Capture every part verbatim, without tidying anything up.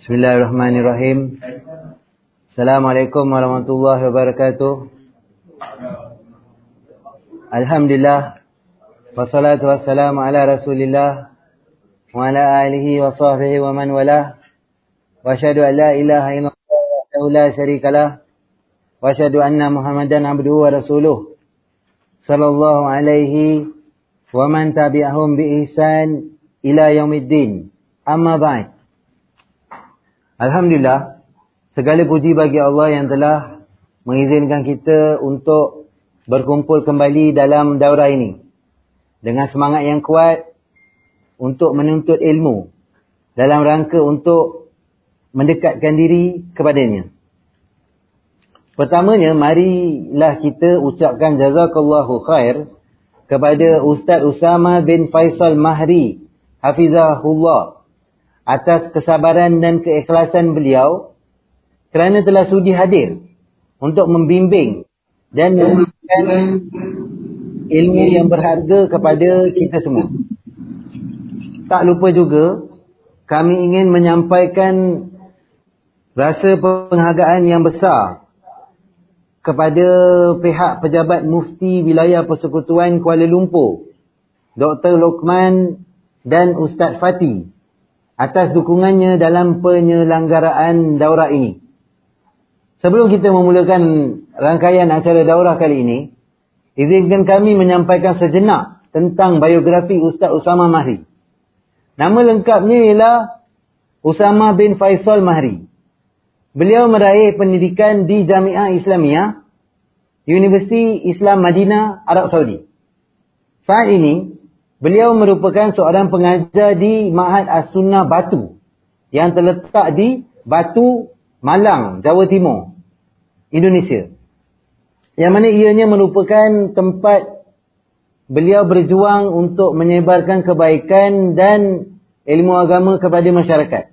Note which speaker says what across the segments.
Speaker 1: Bismillahirrahmanirrahim. Assalamualaikum warahmatullahi wabarakatuh. Alhamdulillah, wassalatu wassalamu ala rasulillah wa ala alihi wa sahbihi wa man walah. Wa asyhadu an la ilaha illallah wa la syarikalah. Wa asyhadu anna Muhammadan abduhu wa rasuluh sallallahu alaihi wa man tabi'ahum bi ihsan ila yaumiddin. Amma ba'd. Alhamdulillah, segala puji bagi Allah yang telah mengizinkan kita untuk berkumpul kembali dalam daurah ini dengan semangat yang kuat untuk menuntut ilmu dalam rangka untuk mendekatkan diri kepadanya. Pertamanya, marilah kita ucapkan jazakallahu khair kepada Ustaz Usama bin Faisal Mahri hafizahullah atas kesabaran dan keikhlasan beliau kerana telah sudi hadir untuk membimbing dan memberikan ilmu yang berharga kepada kita semua. Tak lupa juga, kami ingin menyampaikan rasa penghargaan yang besar kepada pihak pejabat Mufti Wilayah Persekutuan Kuala Lumpur, Doktor Lokman dan Ustaz Fatih atas dukungannya dalam penyelenggaraan daurah ini. Sebelum kita memulakan rangkaian acara daurah kali ini, izinkan kami menyampaikan sejenak tentang biografi Ustaz Usama Mahri. Nama lengkapnya ialah Usama bin Faisal Mahri. Beliau meraih pendidikan di Jamiah Islamiyah, Universiti Islam Madinah, Arab Saudi. Saat ini, beliau merupakan seorang pengajar di Ma'had As-Sunnah Batu yang terletak di Batu, Malang, Jawa Timur, Indonesia. Yang mana ianya merupakan tempat beliau berjuang untuk menyebarkan kebaikan dan ilmu agama kepada masyarakat.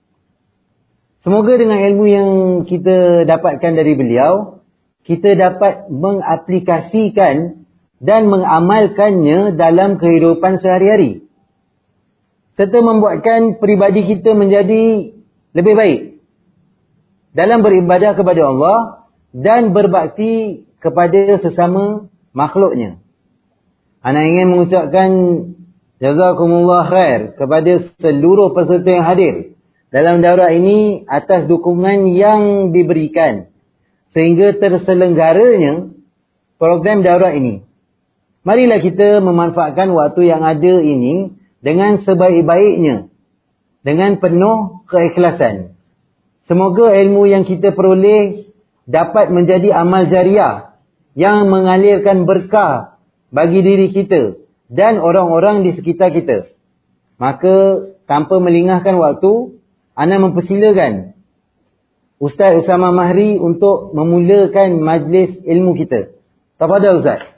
Speaker 1: Semoga dengan ilmu yang kita dapatkan dari beliau, kita dapat mengaplikasikan dan mengamalkannya dalam kehidupan sehari-hari, serta membuatkan peribadi kita menjadi lebih baik dalam beribadah kepada Allah dan berbakti kepada sesama makhluknya. Ana ingin mengucapkan jazakumullah khair kepada seluruh peserta yang hadir dalam daurah ini atas dukungan yang diberikan sehingga terselenggaranya program daurah ini. Marilah kita memanfaatkan waktu yang ada ini dengan sebaik-baiknya, dengan penuh keikhlasan. Semoga ilmu yang kita peroleh dapat menjadi amal jariah yang mengalirkan berkah bagi diri kita dan orang-orang di sekitar kita. Maka, tanpa melengahkan waktu, ana mempersilakan Ustaz Usama Mahri untuk memulakan majlis ilmu kita. Tafadhal Ustaz.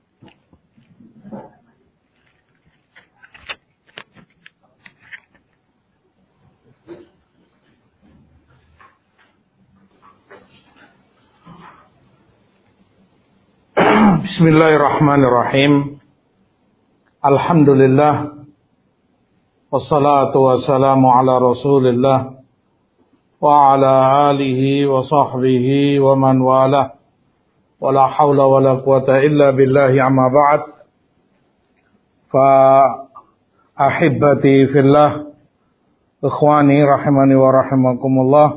Speaker 2: Bismillahirrahmanirrahim. Alhamdulillah. Wassalatu wassalamu ala rasulillah wa ala alihi wa sahbihi wa man wala. Wa la hawla wa la quwata illa billahi amma ba'd. Fa ahibbati fillah, ikhwani rahimani wa rahimakumullah.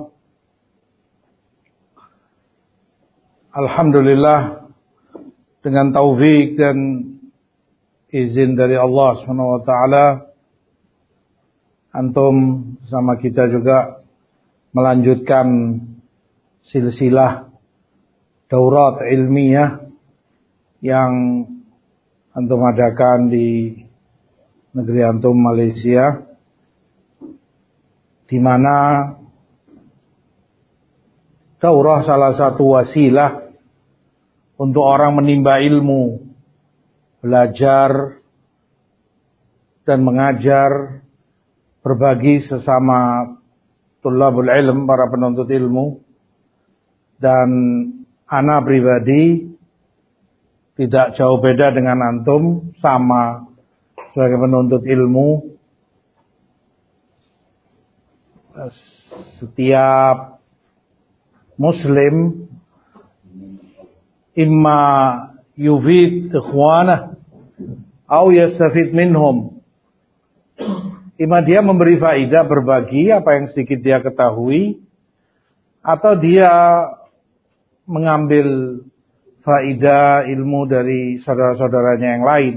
Speaker 2: Alhamdulillah, dengan taufik dan izin dari Allah subhanahu wa taala, antum sama kita juga melanjutkan silsilah daurat ilmiah yang antum adakan di negeri antum Malaysia, di mana daurah salah satu wasilah untuk orang menimba ilmu, belajar dan mengajar, berbagi sesama tulabul ilm, para penuntut ilmu. Dan ana pribadi tidak jauh beda dengan antum, sama sebagai penuntut ilmu. setiap muslim imma yufid ikhwanah atau yastafid minhum. Imma dia memberi faidah, berbagi apa yang sedikit dia ketahui, atau dia mengambil faidah ilmu dari saudara-saudaranya yang lain.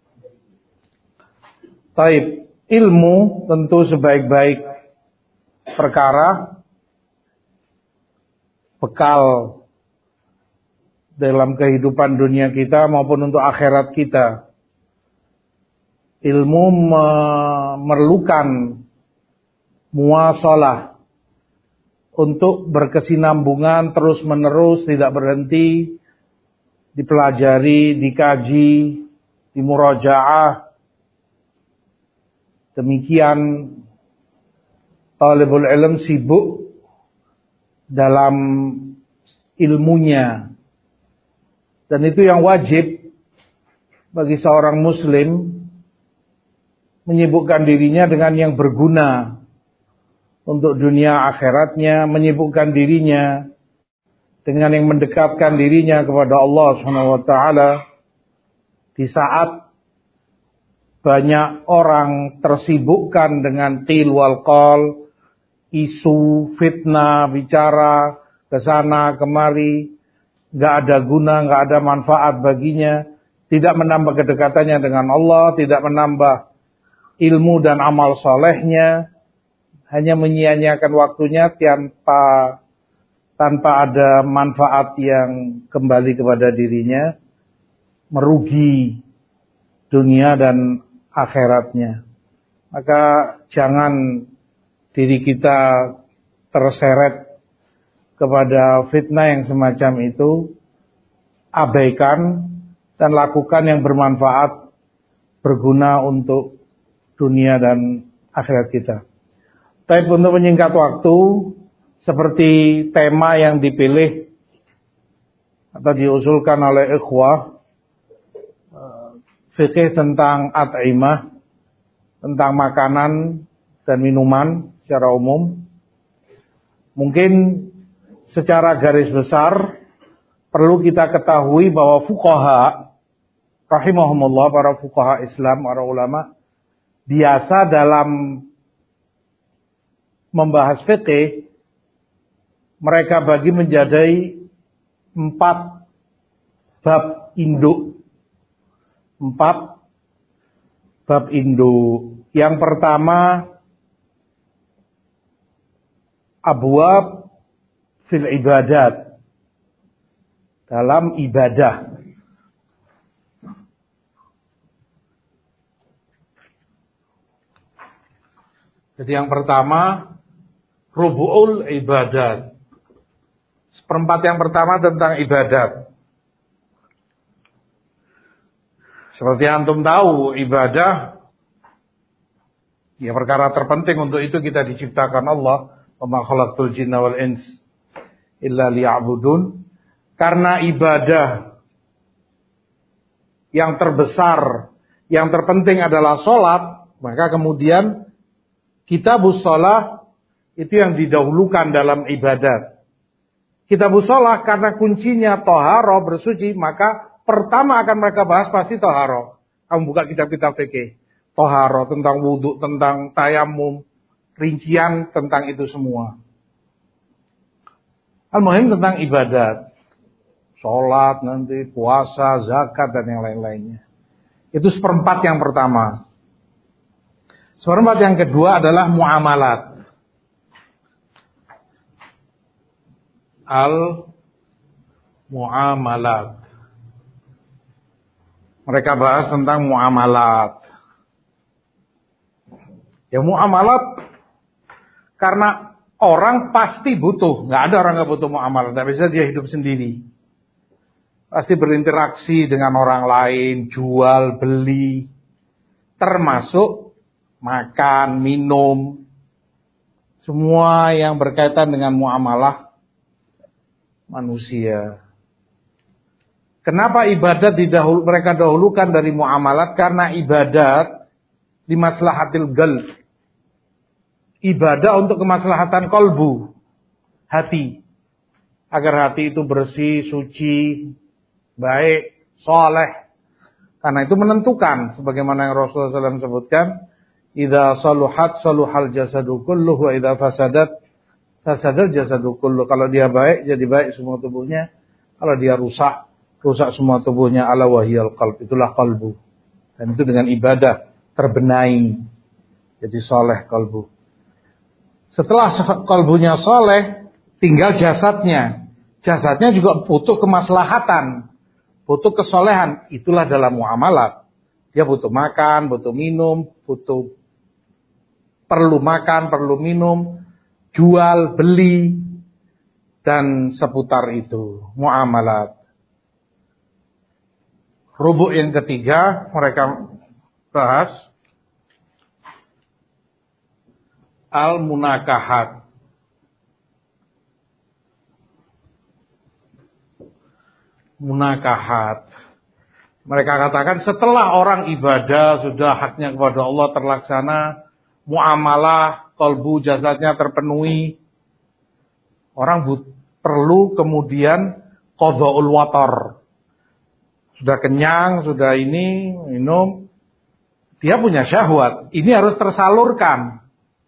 Speaker 2: Taib, ilmu tentu sebaik-baik perkara, bekal dalam kehidupan dunia kita maupun untuk akhirat kita. Ilmu memerlukan muasalah untuk berkesinambungan terus-menerus, tidak berhenti, dipelajari, dikaji, dimurajaah. Demikian talibul ilm sibuk dalam ilmunya. Dan itu yang wajib bagi seorang muslim, menyibukkan dirinya dengan yang berguna untuk dunia akhiratnya, menyibukkan dirinya dengan yang mendekatkan dirinya kepada Allah Subhanahu wa taala di saat banyak orang tersibukkan dengan qil wal qal, isu, fitnah, bicara ke sana kemari, enggak ada guna, enggak ada manfaat baginya, tidak menambah kedekatannya dengan Allah, tidak menambah ilmu dan amal solehnya, hanya menyia-nyiakan waktunya tanpa tanpa ada manfaat yang kembali kepada dirinya, merugi dunia dan akhiratnya. Maka jangan diri kita terseret kepada fitnah yang semacam itu, abaikan dan lakukan yang bermanfaat, berguna untuk dunia dan akhirat kita. Tapi untuk menyingkat waktu, seperti tema yang dipilih atau diusulkan oleh ikhwah, fikih tentang at'imah, tentang makanan dan minuman secara umum. Mungkin secara garis besar perlu kita ketahui bahwa fuqaha rahimahumullah, para fuqaha Islam, para ulama, biasa dalam membahas fikih mereka bagi menjadi empat bab induk. Empat bab induk. Yang pertama, abwab fil ibadat, dalam ibadah. Jadi yang pertama, rubu'ul ibadat. Seperempat yang pertama tentang ibadat. Seperti antum tahu, ibadah ya perkara terpenting, untuk itu kita diciptakan Allah. Wa ma khalaqtul jinna wal ins illa liya'budun. Karena ibadah yang terbesar, yang terpenting adalah salat, maka kemudian kitabus shalah itu yang didahulukan dalam ibadat. Kitabus shalah karena kuncinya thaharah, bersuci, maka pertama akan mereka bahas pasti thaharah. Kamu buka kitab-kitab fikih, thaharah, tentang wudhu, tentang tayamum, rincian tentang itu semua. Al-muhim tentang ibadat, sholat, nanti puasa, zakat dan yang lain-lainnya. Itu seperempat yang pertama. Seperempat yang kedua adalah muamalat. Al-muamalat. Mereka bahas tentang muamalat. Ya muamalat, karena orang pasti butuh. Nggak ada orang nggak butuh muamalat. Nggak bisa dia hidup sendiri. Pasti berinteraksi dengan orang lain, jual, beli. Termasuk makan, minum, semua yang berkaitan dengan muamalah manusia. Kenapa ibadat didahulu, mereka dahulukan dari muamalat? Karena ibadat di maslahatil qalb, ibadah untuk kemaslahatan kolbu, hati. Agar hati itu bersih, suci, baik, soleh. Karena itu menentukan, sebagaimana yang Rasulullah shallallahu alaihi wasallam sebutkan, idza saluhat saluhal jasadu kulluhu wa idza fasadat fasadal jasadu kulluhu. Kalau dia baik, jadi baik semua tubuhnya. Kalau dia rusak, rusak semua tubuhnya. Ala wahiyal qalb, itulah qalbu. Dan itu dengan ibadah terbenahi, jadi soleh qalbu. Setelah qalbunya soleh, tinggal jasadnya. Jasadnya juga butuh kemaslahatan, butuh kesolehan. Itulah dalam muamalat. Dia butuh makan, butuh minum, butuh perlu makan, perlu minum, jual, beli, dan seputar itu, muamalat. Rubuk yang ketiga mereka bahas al-munakahat. Munakahat. Mereka katakan setelah orang ibadah sudah haknya kepada Allah terlaksana, muamalah, kolbu, jasadnya terpenuhi, orang but, perlu kemudian qadha'ul watar. Sudah kenyang, sudah ini, minum, dia punya syahwat, ini harus tersalurkan.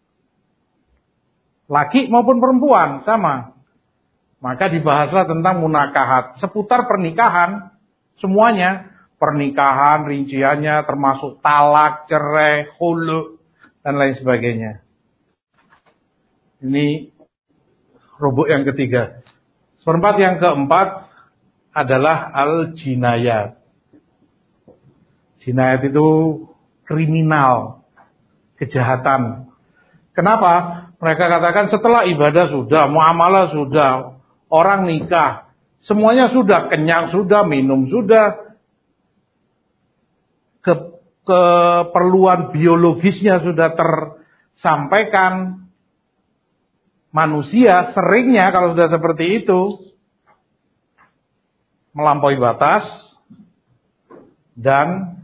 Speaker 2: Laki maupun perempuan sama. Maka dibahaslah tentang munakahat, seputar pernikahan, semuanya. Pernikahan, rinciannya, termasuk talak, cerai, khulu, dan lain sebagainya. Ini rubuk yang ketiga. Seperempat yang keempat adalah al-jinayat. Jinayat itu kriminal, kejahatan. Kenapa? Mereka katakan setelah ibadah sudah, muamalah sudah, orang nikah, semuanya sudah, kenyang sudah, minum sudah, ke, keperluan biologisnya sudah tersampaikan. Manusia seringnya kalau sudah seperti itu melampaui batas dan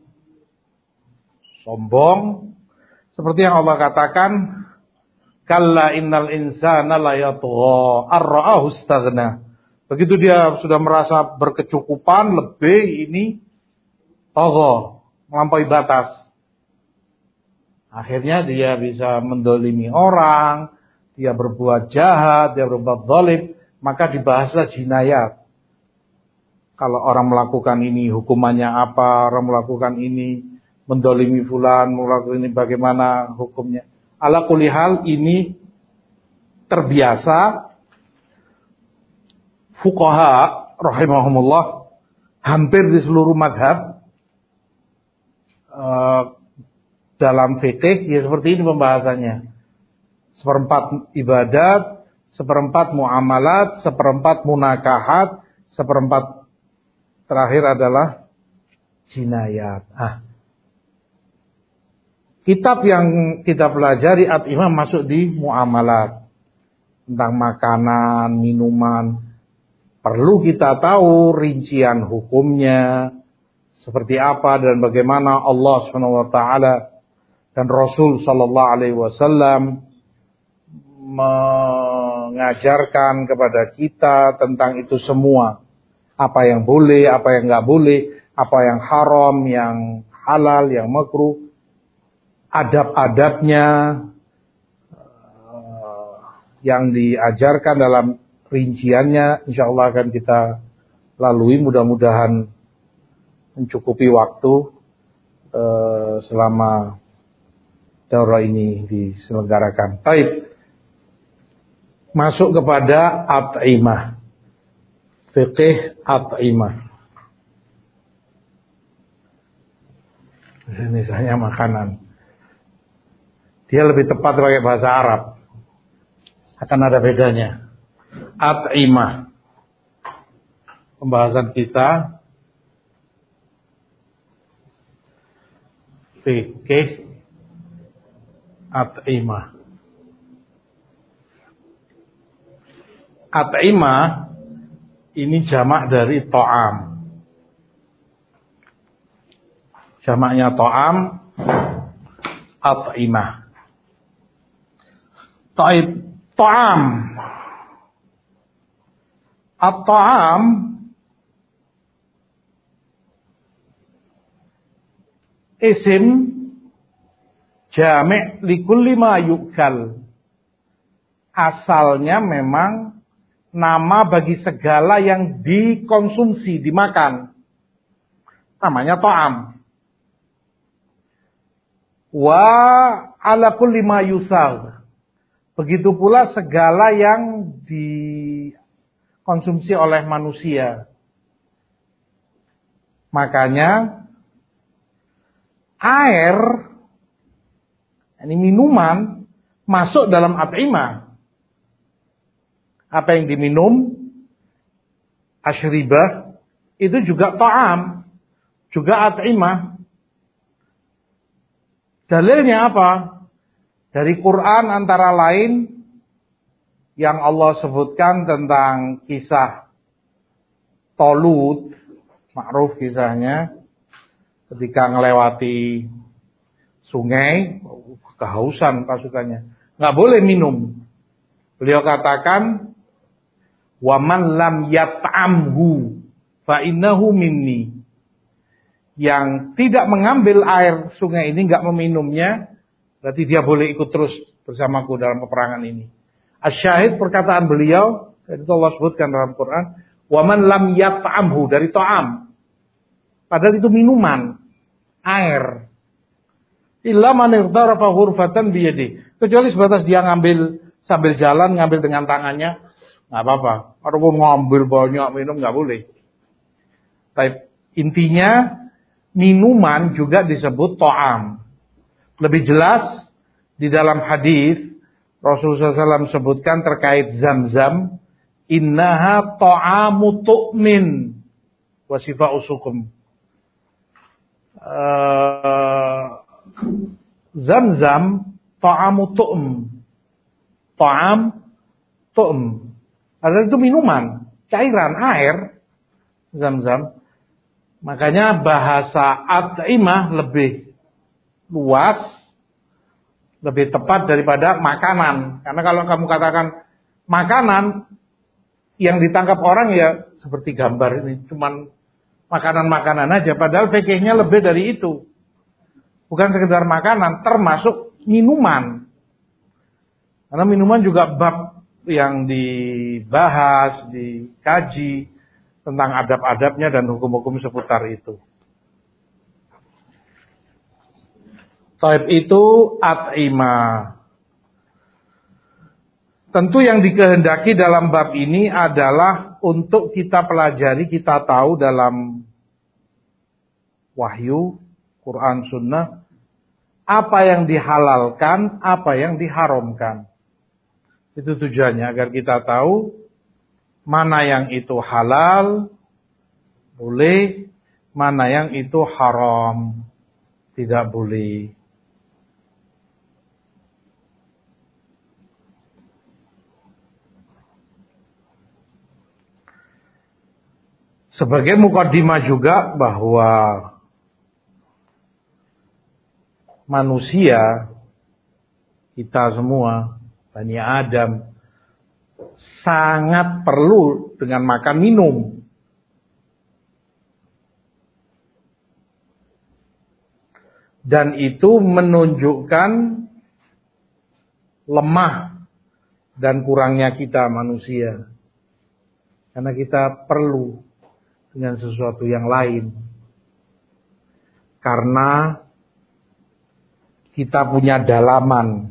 Speaker 2: sombong, seperti yang Allah katakan, kalla innal insana la yatgha ar-ra'ahu istaghna. Begitu dia sudah merasa berkecukupan, lebih ini tagha, melampaui batas. Akhirnya dia bisa mendolimi orang, dia berbuat jahat, dia berbuat zalim, maka dibahaslah jinayat. Kalau orang melakukan ini hukumannya apa, orang melakukan ini mendolimi fulan, melakukan ini bagaimana hukumnya. Ala kulli hal ini terbiasa fuqaha rahimahumullah hampir di seluruh madhab uh, dalam fikih ya seperti ini pembahasannya. Seperempat ibadat, seperempat muamalat, seperempat munakahat, seperempat terakhir adalah jinayat. Ah. Kitab yang kita pelajari At-Imah masuk di muamalat. Tentang makanan, minuman. Perlu kita tahu rincian hukumnya. Seperti apa dan bagaimana Allah subhanahu wa taala dan Rasul sallallahu alaihi wasallam mengajarkan kepada kita tentang itu semua. Apa yang boleh, apa yang enggak boleh, apa yang haram, yang halal, yang makruh. Adab-adabnya uh, yang diajarkan dalam rinciannya insyaallah akan kita lalui, mudah-mudahan mencukupi waktu uh, selama daurah ini diselenggarakan. Baik, masuk kepada at'imah, fiqih at'imah. Ini misalnya makanan. Dia lebih tepat pakai bahasa Arab. Akan ada bedanya. At'imah. Pembahasan kita fikih at'imah. At'imah ini jamak dari to'am. Jamaknya to'am, at'imah. Taib, ta'am. At-ta'am isim jami' likulli ma yu'kal. Asalnya memang nama bagi segala yang dikonsumsi, dimakan. Namanya ta'am. Wa ala kulli ma yusal. Begitu pula segala yang dikonsumsi oleh manusia. Makanya air, ini minuman, masuk dalam at'imah. Apa yang diminum, asyribah, itu juga ta'am, juga at'imah. Dalilnya apa? Dari Quran antara lain yang Allah sebutkan tentang kisah Tolut, ma'ruf kisahnya, ketika melewati sungai, kehausan pasukannya, nggak boleh minum. Beliau katakan, wa man lam yat'amhu fa innahu minni. Yang tidak mengambil air sungai ini, nggak meminumnya, berarti dia boleh ikut terus bersamaku dalam peperangan ini. Asyahid perkataan beliau, itu Allah sebutkan dalam Quran, wa man lam yat'amhu, dari ta'am. Padahal itu minuman, air. Illa man ightarafa ghurfatan biyadihi. Kecuali sebatas dia ngambil sambil jalan, ngambil dengan tangannya, nggak apa-apa. Kalau mau ngambil banyak minum nggak boleh. Tapi intinya minuman juga disebut ta'am. Lebih jelas di dalam hadis Rasulullah shallallahu alaihi wasallam sebutkan terkait Zam-Zam, innaha ta'amu tu'min wa shifa'u suqum. Uh, Zam-Zam ta'amu tu'm. Ta'am tu'm. Padahal itu minuman, cairan air, Zam-Zam. Makanya bahasa at'imah lebih luas, lebih tepat daripada makanan. Karena kalau kamu katakan makanan, yang ditangkap orang ya seperti gambar ini, cuman makanan-makanan aja. Padahal fikihnya lebih dari itu. Bukan sekedar makanan, termasuk minuman. Karena minuman juga bab yang dibahas, dikaji tentang adab-adabnya dan hukum-hukum seputar itu. Taib itu at'imah. Tentu yang dikehendaki dalam bab ini adalah untuk kita pelajari, kita tahu dalam wahyu, Quran, Sunnah, apa yang dihalalkan, apa yang diharamkan. Itu tujuannya, agar kita tahu mana yang itu halal, boleh, mana yang itu haram, tidak boleh. Sebagai mukadimah juga bahwa manusia, kita semua, Bani Adam, sangat perlu dengan makan minum. Dan itu menunjukkan lemah dan kurangnya kita manusia. Karena kita perlu dengan sesuatu yang lain. Karena kita punya dalaman.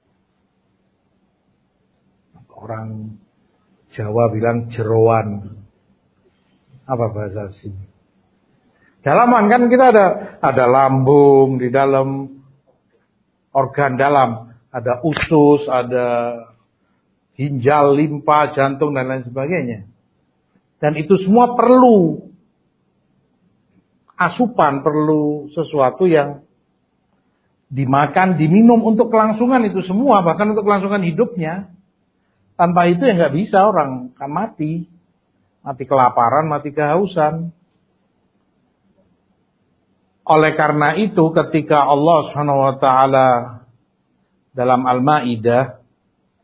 Speaker 2: Orang Jawa bilang jeroan. Apa bahasa sini? Dalaman kan kita ada ada lambung di dalam, organ dalam, ada usus, ada ginjal, limpa, jantung dan lain sebagainya. Dan itu semua perlu asupan, perlu sesuatu yang dimakan, diminum untuk kelangsungan itu semua, bahkan untuk kelangsungan hidupnya. Tanpa itu ya nggak bisa, orang kan mati, mati kelaparan, mati kehausan. Oleh karena itu, ketika Allah Subhanahu Wa Taala dalam Al-Maidah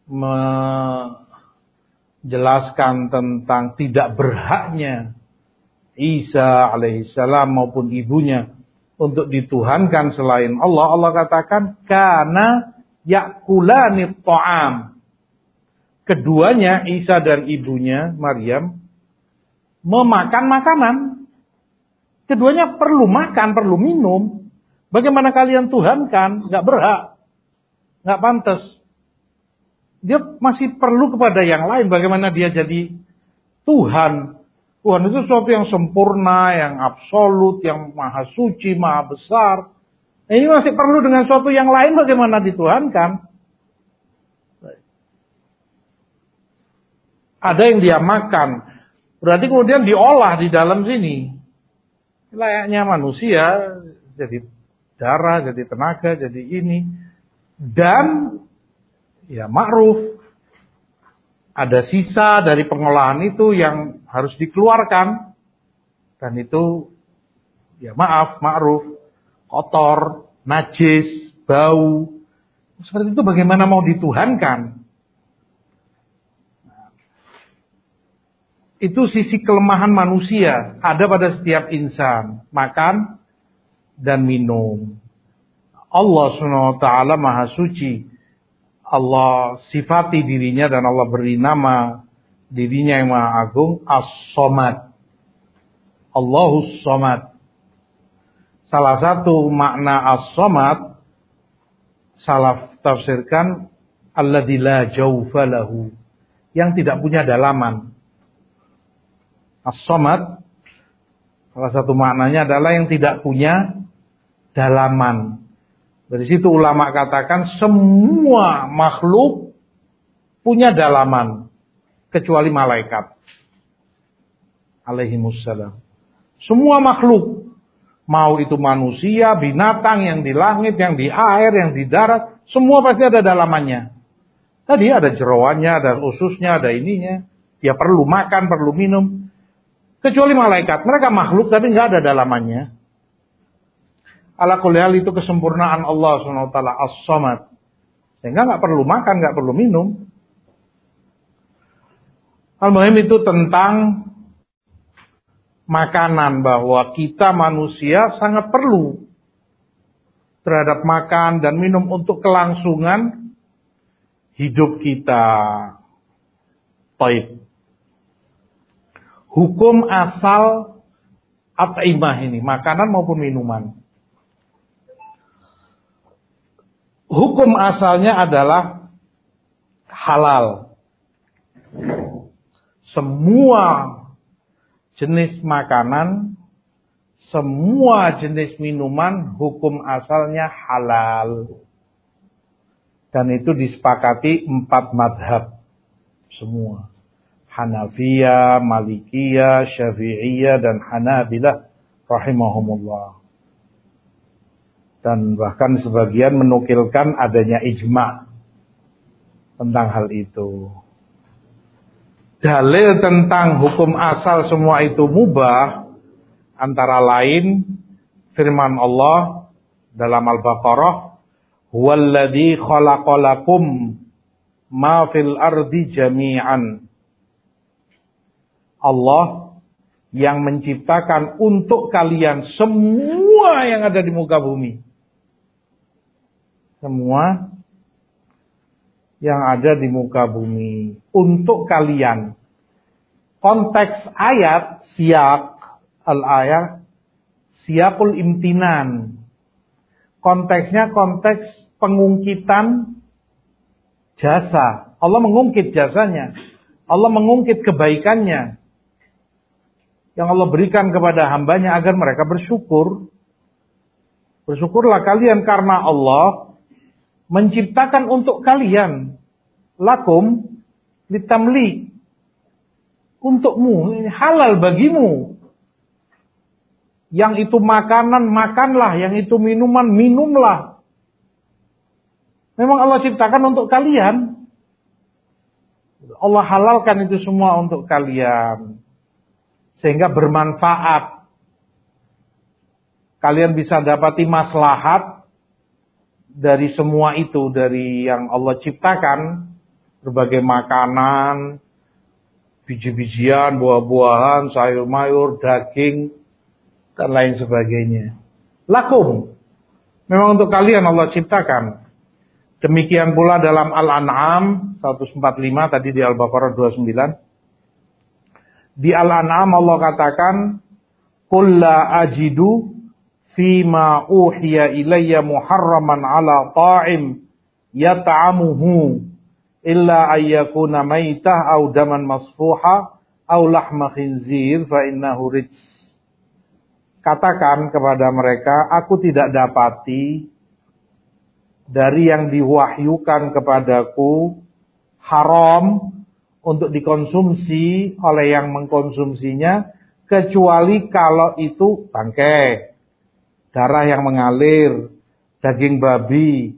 Speaker 2: menjelaskan tentang tidak berhaknya Isa alaihissalam maupun ibunya untuk dituhankan selain Allah, Allah katakan kana yakulani ta'am. Keduanya, Isa dan ibunya Maryam, memakan makanan. Keduanya perlu makan, perlu minum. Bagaimana kalian tuhankan? Gak berhak, gak pantas. Dia masih perlu kepada yang lain. Bagaimana dia jadi Tuhan? Tuhan itu sesuatu yang sempurna, yang absolut, yang maha suci, maha besar. Ini masih perlu dengan sesuatu yang lain, bagaimana dituhankan? Ada yang dia makan, berarti kemudian diolah di dalam sini. Layaknya manusia, jadi darah, jadi tenaga, jadi ini. Dan ya ma'ruf, ada sisa dari pengolahan itu yang harus dikeluarkan. Dan itu ya maaf, ma'ruf, kotor, najis, bau. Seperti itu bagaimana mau dituhankan? Itu sisi kelemahan manusia, ada pada setiap insan. Makan dan minum. Allah subhanahu wa taala maha suci. Allah sifati dirinya dan Allah beri nama dirinya yang maha agung, As-Somad. Allahus Somad. Salah satu makna As-Somad, salaf tafsirkan alladzi la jawfa lahu, yang tidak punya dalaman. As-Somad, salah satu maknanya adalah yang tidak punya dalaman. Dari situ ulama katakan semua makhluk punya dalaman kecuali malaikat alaihimussalam. Semua makhluk, mau itu manusia, binatang yang di langit, yang di air, yang di darat, semua pasti ada dalamannya. Tadi ada jeroannya, ada ususnya, ada ininya. Dia perlu makan, perlu minum. Kecuali malaikat, mereka makhluk tapi nggak ada dalamannya. Ala kulli hal itu kesempurnaan Allah subhanahu wa taala As-Somad. Sehingga nggak perlu makan, nggak perlu minum. Al-muhim itu tentang makanan, bahwa kita manusia sangat perlu terhadap makan dan minum untuk kelangsungan hidup kita. Baik. Hukum asal at'imah ini, makanan maupun minuman. Hukum asalnya adalah halal. Semua jenis makanan, semua jenis minuman, hukum asalnya halal. Dan itu disepakati empat madhab. Semua. Hanafiyah, Malikiyah, Syafi'iyah, dan Hanabilah rahimahumullah. Dan bahkan sebagian menukilkan adanya ijma' tentang hal itu. Dalil tentang hukum asal semua itu mubah, antara lain firman Allah dalam Al-Baqarah, huwallazi khalaqalakum ma fil ardi jami'an. Allah yang menciptakan untuk kalian semua yang ada di muka bumi. Semua yang ada di muka bumi untuk kalian. Konteks ayat, siyak al-ayat, siyakul imtinan. Konteksnya konteks pengungkitan jasa. Allah mengungkit jasanya. Allah mengungkit kebaikannya yang Allah berikan kepada hambanya agar mereka bersyukur. Bersyukurlah kalian karena Allah menciptakan untuk kalian, lakum litamli, untukmu, ini halal bagimu. Yang itu makanan, makanlah. Yang itu minuman, minumlah. Memang Allah ciptakan untuk kalian. Allah halalkan itu semua untuk kalian. Sehingga bermanfaat. Kalian bisa dapati maslahat dari semua itu, dari yang Allah ciptakan. berbagai makanan, biji-bijian, buah-buahan, sayur-mayur, daging, dan lain sebagainya. Lakum, memang untuk kalian Allah ciptakan. Demikian pula dalam Al-An'am seratus empat puluh lima, tadi di Al-Baqarah dua puluh sembilan. Di Al-An'am Allah katakan, Qul la ajidu fima uhiya ilayya muharraman ala ta'im yata'amuhu illa ayyakuna maitah au daman masfuha au lahma khinzir fa innahu rijs. Katakan kepada mereka, aku tidak dapati dari yang diwahyukan kepadaku haram untuk dikonsumsi oleh yang mengkonsumsinya, kecuali kalau itu bangkai, darah yang mengalir, daging babi.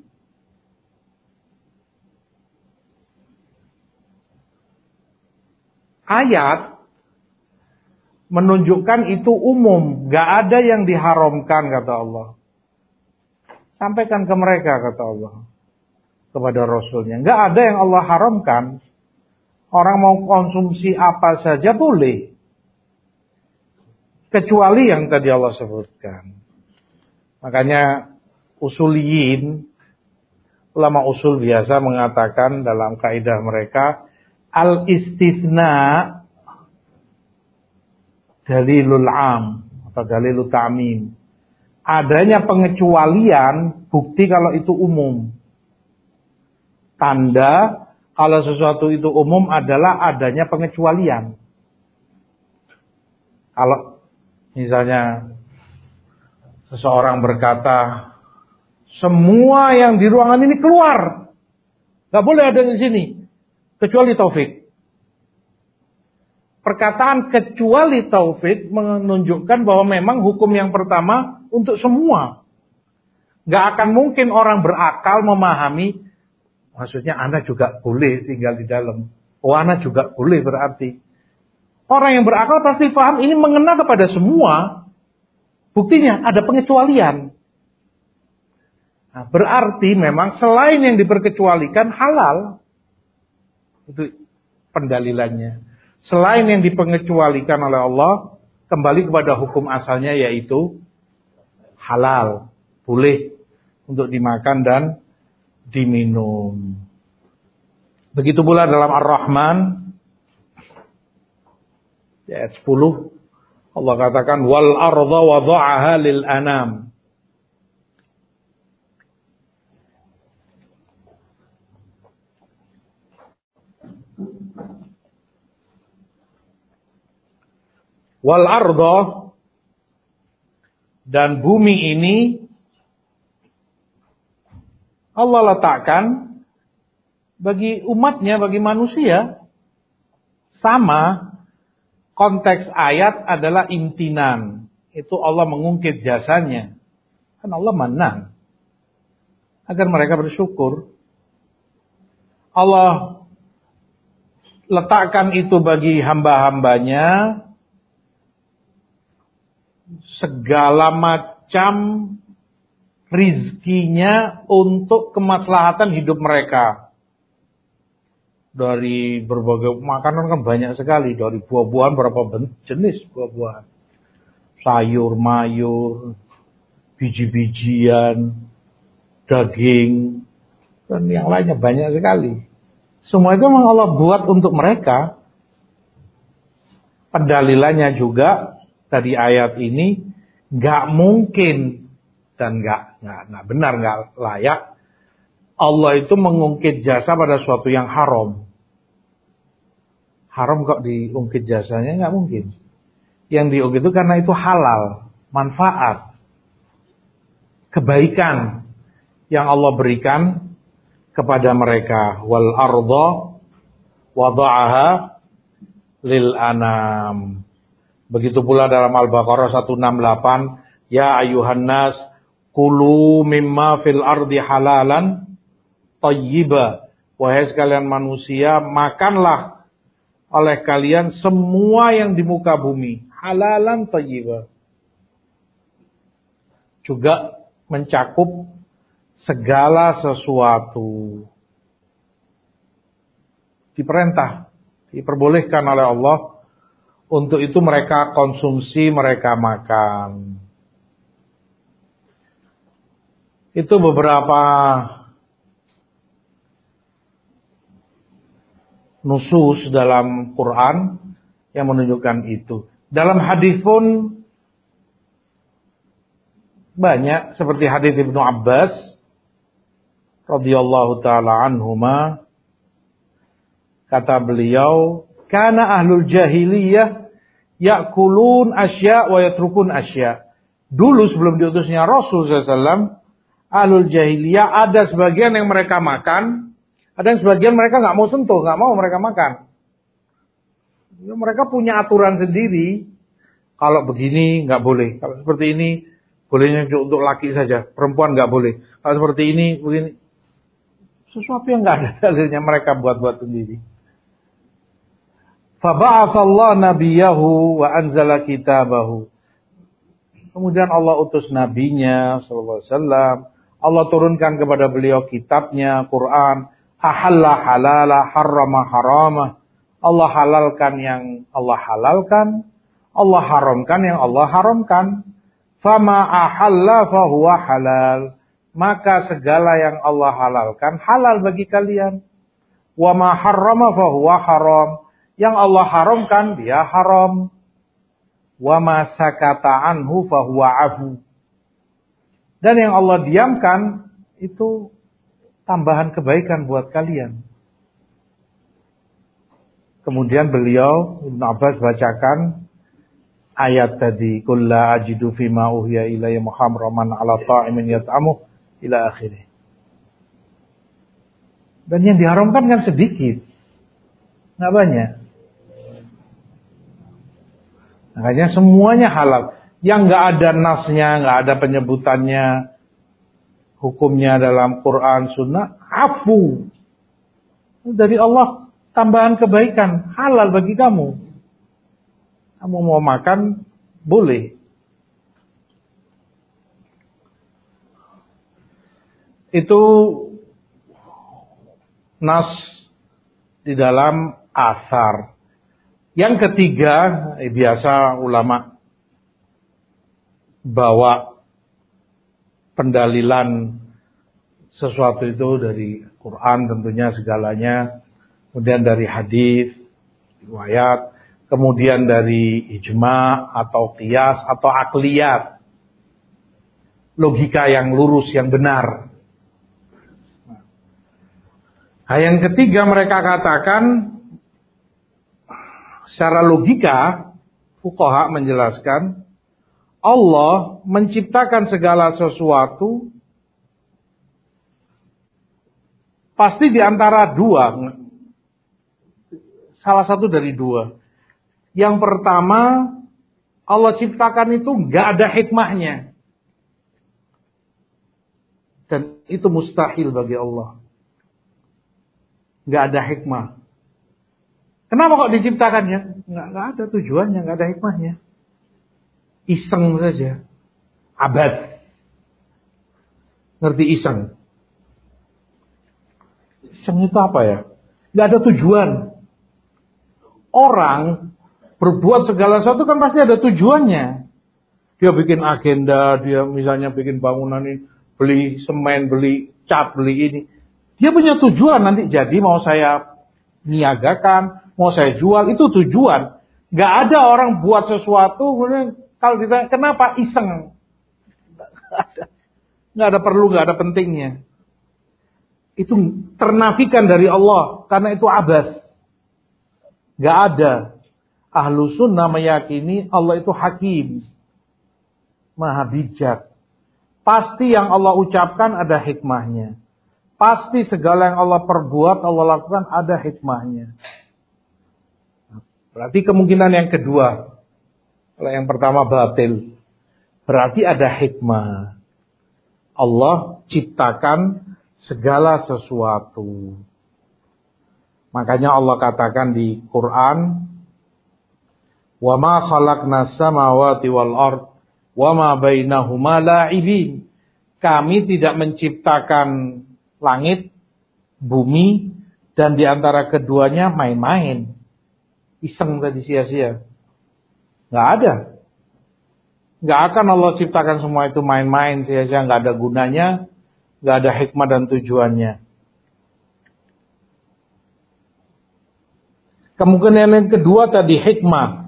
Speaker 2: Ayat menunjukkan itu umum, gak ada yang diharamkan kata Allah. Sampaikan ke mereka kata Allah kepada Rasulnya, gak ada yang Allah haramkan. Orang mau konsumsi apa saja boleh, kecuali yang tadi Allah sebutkan. Makanya usuliyin, ulama usul biasa mengatakan dalam kaidah mereka, al-istithna dalilul am atau dalilul ta'mim. Adanya pengecualian bukti kalau itu umum. Tanda kalau sesuatu itu umum adalah adanya pengecualian. Kalau misalnya seseorang berkata, semua yang di ruangan ini keluar, gak boleh ada di sini, kecuali Taufik. Perkataan kecuali Taufik menunjukkan bahwa memang hukum yang pertama untuk semua. Gak akan mungkin orang berakal memahami, maksudnya Anda juga boleh tinggal di dalam. Oh, Anda juga boleh berarti. Orang yang berakal pasti paham ini mengena kepada semua. Buktinya ada pengecualian. Nah, berarti memang selain yang diperkecualikan halal. Itu pendalilannya. Selain yang dipengecualikan oleh Allah, kembali kepada hukum asalnya yaitu halal. Boleh untuk dimakan dan diminum. Begitu pula dalam Ar-Rahman ayat sepuluh Allah katakan wal arda wada'aha lil anam. Wal arda, dan bumi ini Allah letakkan bagi umatnya, bagi manusia. Sama, konteks ayat adalah imtinan. Itu Allah mengungkit jasanya. Kan Allah menang. Agar mereka bersyukur. Allah letakkan itu bagi hamba-hambanya. Segala macam rizkinya untuk kemaslahatan hidup mereka. Dari berbagai makanan kan banyak sekali. Dari buah-buahan berapa jenis buah-buahan. Sayur, mayur, biji-bijian, daging, dan yang lainnya banyak sekali. Semua itu memang Allah buat untuk mereka. Pendalilannya juga tadi ayat ini gak mungkin dan gak, gak, gak benar, gak layak Allah itu mengungkit jasa pada suatu yang haram. Haram kok diungkit jasanya, gak mungkin. Yang diungkit itu karena itu halal, manfaat, kebaikan yang Allah berikan kepada mereka. Wal arda wada'aha lil anam. Begitu pula dalam Al-Baqarah seratus enam puluh delapan, ya ayuhan nas kulu mimma fil ardi halalan thayyiba. Wahai sekalian manusia, makanlah oleh kalian semua yang di muka bumi, halalan thayyiba. Juga mencakup segala sesuatu. diperintah, diperbolehkan oleh Allah. Untuk itu mereka konsumsi, mereka makan. Itu beberapa nusus dalam Quran yang menunjukkan itu. Dalam hadis pun banyak, seperti hadis Ibnu Abbas radhiyallahu taala anhuma, kata beliau, kana ahlul jahiliyah ya'kulun asya wa yatrukun asya. Dulu sebelum diutusnya Rasul sallallahu alaihi wasallam, ahlul jahiliyah ada sebagian yang mereka makan, ada yang sebagian mereka nggak mau sentuh, nggak mau mereka makan. Ya, mereka punya aturan sendiri. Kalau begini nggak boleh, kalau seperti ini bolehnya untuk laki saja, perempuan nggak boleh. Kalau seperti ini, begini, sesuatu yang nggak ada dalilnya mereka buat-buat sendiri. Faba'athallahu nabiyahu wa anzala kitabahu. Kemudian Allah utus nabinya sallallahu alaihi wasallam. Allah turunkan kepada beliau kitabnya, Quran. Ahalla halala, harrama harama. Allah halalkan yang Allah halalkan, Allah haramkan yang Allah haramkan. Fama ahalla fahuwa halal. Maka segala yang Allah halalkan halal bagi kalian. Wa ma harrama fahuwa haram. Yang Allah haramkan dia haram. Wa ma sakata anhu fahuwa afu. Dan yang Allah diamkan itu tambahan kebaikan buat kalian. Kemudian beliau Ibnu Abbas bacakan ayat tadi, qul la ajidu fima uhiya ilayya muharraman ala ta'imin yat'amuh ila akhirih. Dan yang diharamkan kan sedikit, nggak banyak. Makanya semuanya halal. Yang nggak ada nasnya, nggak ada penyebutannya, hukumnya dalam Quran, Sunnah, afu. Dari Allah tambahan kebaikan, halal bagi kamu. Kamu mau makan, boleh. Itu nas di dalam asar. Yang ketiga, eh, biasa ulama bawa pendalilan sesuatu itu dari Quran tentunya segalanya, kemudian dari hadis, riwayat, kemudian dari ijma atau qiyas atau akliyat, logika yang lurus, yang benar. Nah, yang ketiga mereka katakan secara logika, fuqaha menjelaskan Allah menciptakan segala sesuatu pasti di antara dua, salah satu dari dua. Yang pertama, Allah ciptakan itu nggak ada hikmahnya, dan itu mustahil bagi Allah. Nggak ada hikmah. Kenapa kok diciptakannya? Nggak, nggak ada tujuannya, nggak ada hikmahnya. Iseng saja. Abad. Ngerti iseng? Iseng itu apa ya? Nggak ada tujuan. Orang berbuat segala sesuatu kan pasti ada tujuannya. Dia bikin agenda, dia misalnya bikin bangunan ini, beli semen, beli cat, beli ini. Dia punya tujuan, nanti jadi mau saya niagakan, mau saya jual, itu tujuan. Nggak ada orang buat sesuatu, kemudian kalau ditanya kenapa, iseng. Nggak ada. Nggak ada perlu, nggak ada pentingnya. Itu ternafikan dari Allah, karena itu abas. Nggak ada. Ahlu sunnah meyakini Allah itu hakim. Maha bijak. Pasti yang Allah ucapkan ada hikmahnya. Pasti segala yang Allah perbuat, Allah lakukan ada hikmahnya. Berarti kemungkinan yang kedua. Kalau yang pertama batil. Berarti ada hikmah. Allah ciptakan segala sesuatu. Makanya Allah katakan di Quran, "Wa ma khalaqnas samawati wal ard wa ma bainahuma la'ibin." Kami tidak menciptakan langit, bumi, Dan di antara keduanya main-main. Iseng tadi sia-sia. Nggak ada. Nggak akan Allah ciptakan semua itu main-main sia-sia, nggak ada gunanya, nggak ada hikmah dan tujuannya. Kemungkinan yang kedua tadi hikmah.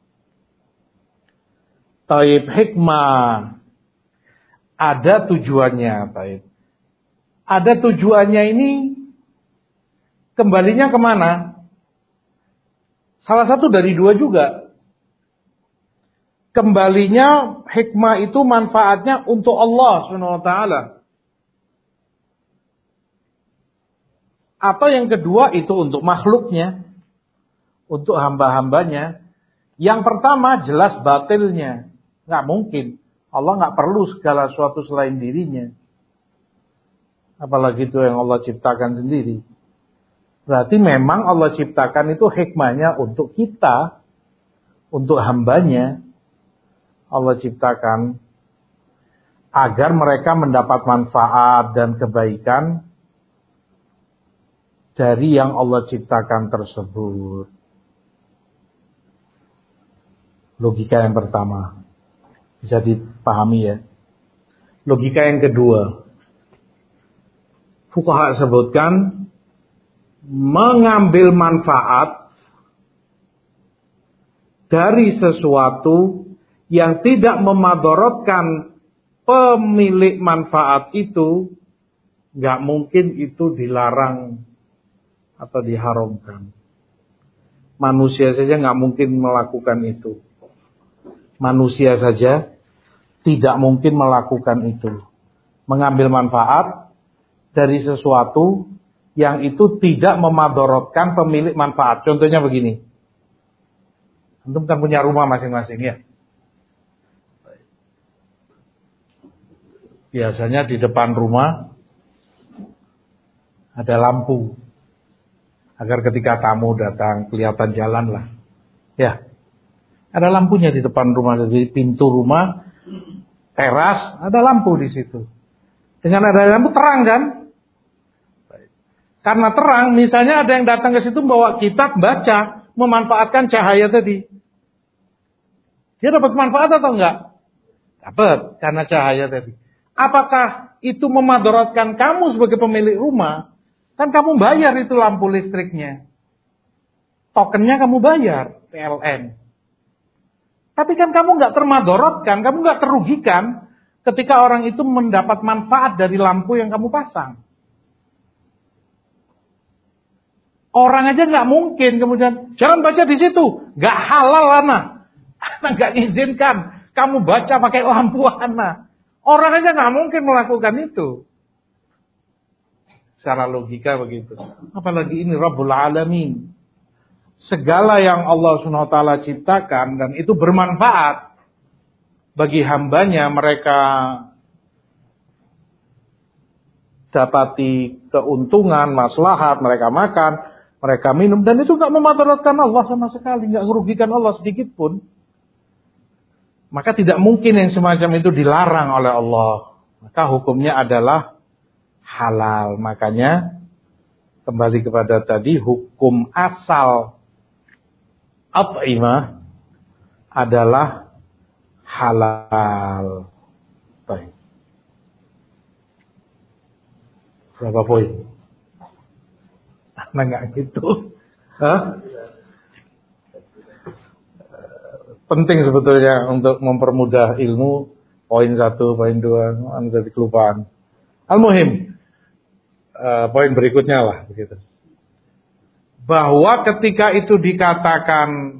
Speaker 2: Taib hikmah. Ada tujuannya, taib. Ada tujuannya ini kembalinya kemana? Salah satu dari dua juga. Kembalinya hikmah itu manfaatnya untuk Allah subhanahu wa taala. Atau yang kedua itu untuk makhluknya. Untuk hamba-hambanya. Yang pertama jelas batilnya. Nggak mungkin. Allah nggak perlu segala sesuatu selain dirinya. Apalagi itu yang Allah ciptakan sendiri. Berarti memang Allah ciptakan itu hikmahnya untuk kita. Untuk hambanya. Allah ciptakan. Agar mereka mendapat manfaat dan kebaikan. Dari yang Allah ciptakan tersebut. Logika yang pertama. Bisa dipahami ya. Logika yang kedua. Fuqaha sebutkan. Mengambil manfaat. Dari sesuatu. Yang tidak memadorotkan pemilik manfaat itu. Gak mungkin itu dilarang. Atau diharamkan. Manusia saja gak mungkin melakukan itu. Manusia saja tidak mungkin melakukan itu. Mengambil manfaat dari sesuatu yang itu tidak memadorotkan pemilik manfaat. Contohnya begini. Antum kan punya rumah masing-masing ya. Biasanya di depan rumah ada lampu. Agar ketika tamu datang kelihatan jalan lah. Ya. Ada lampunya di depan rumah, di pintu rumah, teras, ada lampu di situ. Dengan ada lampu terang kan? Karena terang, misalnya ada yang datang ke situ bawa kitab, baca, memanfaatkan cahaya tadi. Dia dapat manfaat atau enggak? Dapat, karena cahaya tadi. Apakah itu memadaratkan kamu sebagai pemilik rumah? Kan kamu bayar itu lampu listriknya. Tokennya kamu bayar, P L N. Tapi kan kamu nggak termadorotkan, kamu nggak terugikan ketika orang itu mendapat manfaat dari lampu yang kamu pasang. Orang aja nggak mungkin kemudian jangan baca di situ, nggak halal anak, anak nggak izinkan kamu baca pakai lampu anak. Orang aja nggak mungkin melakukan itu. Secara logika begitu. Apalagi ini Rabbul Alamin. Segala yang Allah subhanahu wa taala ciptakan dan itu bermanfaat bagi hambanya, mereka dapati keuntungan, maslahat, mereka makan, mereka minum, dan itu gak memadaratkan Allah sama sekali, gak merugikan Allah sedikit pun. Maka tidak mungkin yang semacam itu dilarang oleh Allah. Maka hukumnya adalah halal. Makanya kembali kepada tadi, hukum asal at'imah adalah halal. Baik. Berapa poin? Nah, enggak gitu. Hah? Penting sebetulnya untuk mempermudah ilmu. Poin satu, poin dua, anda jadi kelupaan. Al-muhim, uh, poin berikutnya lah begitu. Bahwa ketika itu dikatakan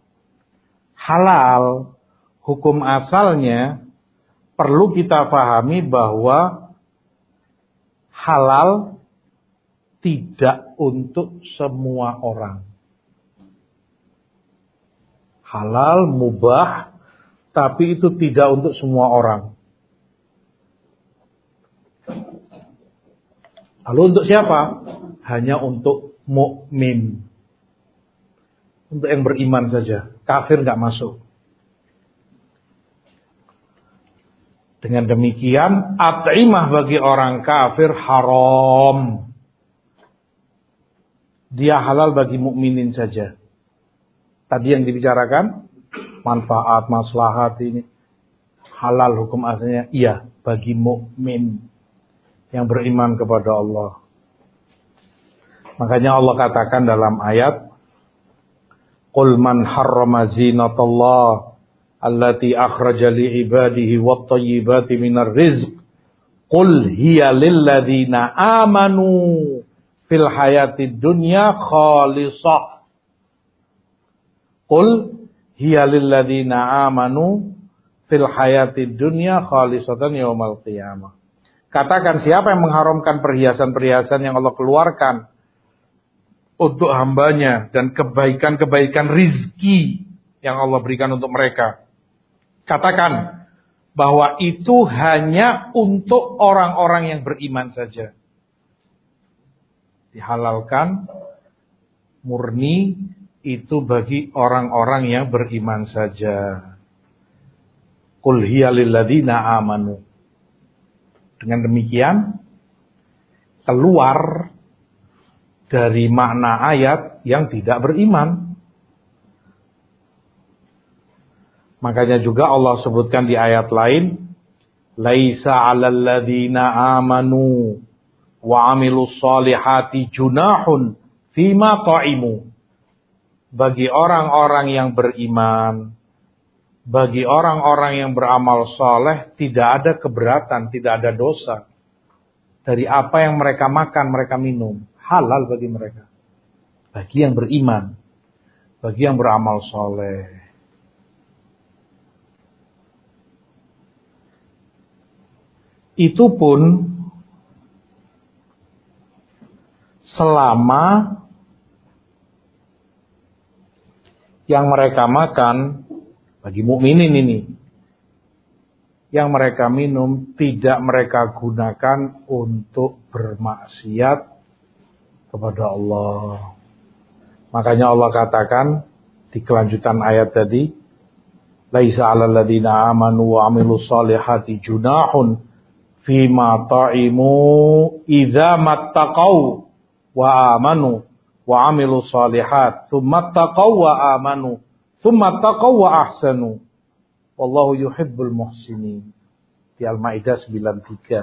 Speaker 2: halal, hukum asalnya perlu kita pahami bahwa halal tidak untuk semua orang. Halal, mubah, tapi itu tidak untuk semua orang. Lalu untuk siapa? Hanya untuk mukmin, untuk yang beriman saja. Kafir nggak masuk. Dengan demikian, at'imah bagi orang kafir haram. dia halal bagi mukminin saja. Tadi yang dibicarakan manfaat, maslahat ini halal hukum asalnya, iya bagi mukmin yang beriman kepada Allah. Makanya Allah katakan dalam ayat, Qul man harrama zinatallah allati akhraja li ibadihi wat thayyibati minar rizq qul hiya lil ladzina amanu fil hayatid dunya khalisah. Qul hiya lil ladzina amanu fil hayatid dunya khalisatan yaumal qiyamah. Katakan, siapa yang mengharamkan perhiasan-perhiasan yang Allah keluarkan untuk hambanya dan kebaikan-kebaikan rizki yang Allah berikan untuk mereka. Katakan bahwa itu hanya untuk orang-orang yang beriman saja. Dihalalkan murni itu bagi orang-orang yang beriman saja. Qul hiya lil ladzina amanu. Dengan demikian keluar dari makna ayat yang tidak beriman. Makanya juga Allah sebutkan di ayat lain, laisa 'alal ladzina amanu wa 'amilus shalihati junahun fima ta'imu. Bagi orang-orang yang beriman, bagi orang-orang yang beramal saleh tidak ada keberatan, tidak ada dosa dari apa yang mereka makan, mereka minum. Halal bagi mereka. Bagi yang beriman, bagi yang beramal saleh. Itu pun selama yang mereka makan, bagi mukminin ini, yang mereka minum tidak mereka gunakan untuk bermaksiat kepada Allah. Makanya Allah katakan di kelanjutan ayat tadi, laisa 'alal ladzina amanu wa 'amilus shalihati junahun fima ta'imu idza mattaqau wa amanu wa 'amilus shalihat tsumma taqaw wa amanu tsumma taqaw wa ahsanu wallahu yuhibbul muhsinin. Di Al-Maidah sembilan puluh tiga.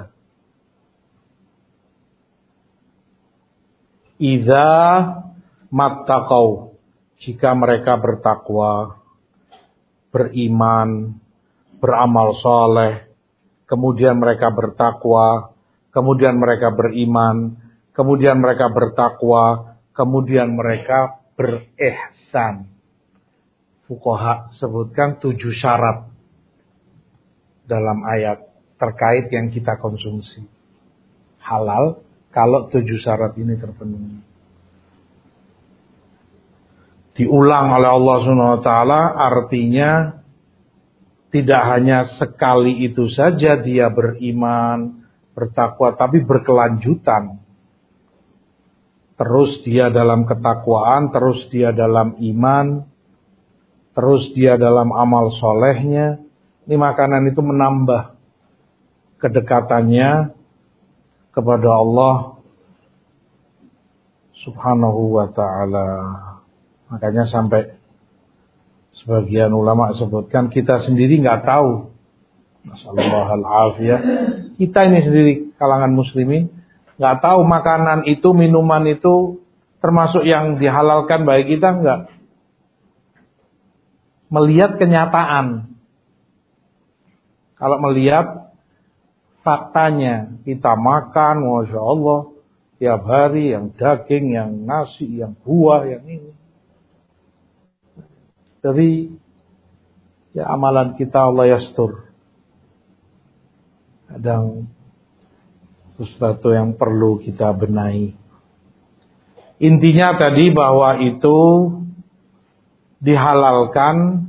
Speaker 2: Idza mattaqaw, jika mereka bertakwa, beriman, beramal saleh, kemudian mereka bertakwa, kemudian mereka beriman, kemudian mereka bertakwa, kemudian mereka berihsan. Fuqaha sebutkan tujuh syarat dalam ayat terkait yang kita konsumsi. Halal kalau tujuh syarat ini terpenuhi. Diulang oleh Allah Subhanahu wa taala, artinya tidak hanya sekali itu saja dia beriman, bertakwa, tapi berkelanjutan. Terus dia dalam ketakwaan, terus dia dalam iman, terus dia dalam amal solehnya. Ini makanan itu menambah kedekatannya kepada Allah Subhanahu wa ta'ala. Makanya sampai sebagian ulama sebutkan, kita sendiri nggak tahu. Nasallallahu al-afiyah. Kita ini sendiri kalangan muslimin nggak tahu makanan itu, minuman itu termasuk yang dihalalkan bagi kita nggak. Melihat kenyataan. Kalau melihat faktanya, kita makan, Masya Allah, tiap hari yang daging, yang nasi, yang buah, yang ini. Tapi ya amalan kita Allah yastur. Kadang sesuatu yang perlu kita benahi. Intinya tadi bahwa itu dihalalkan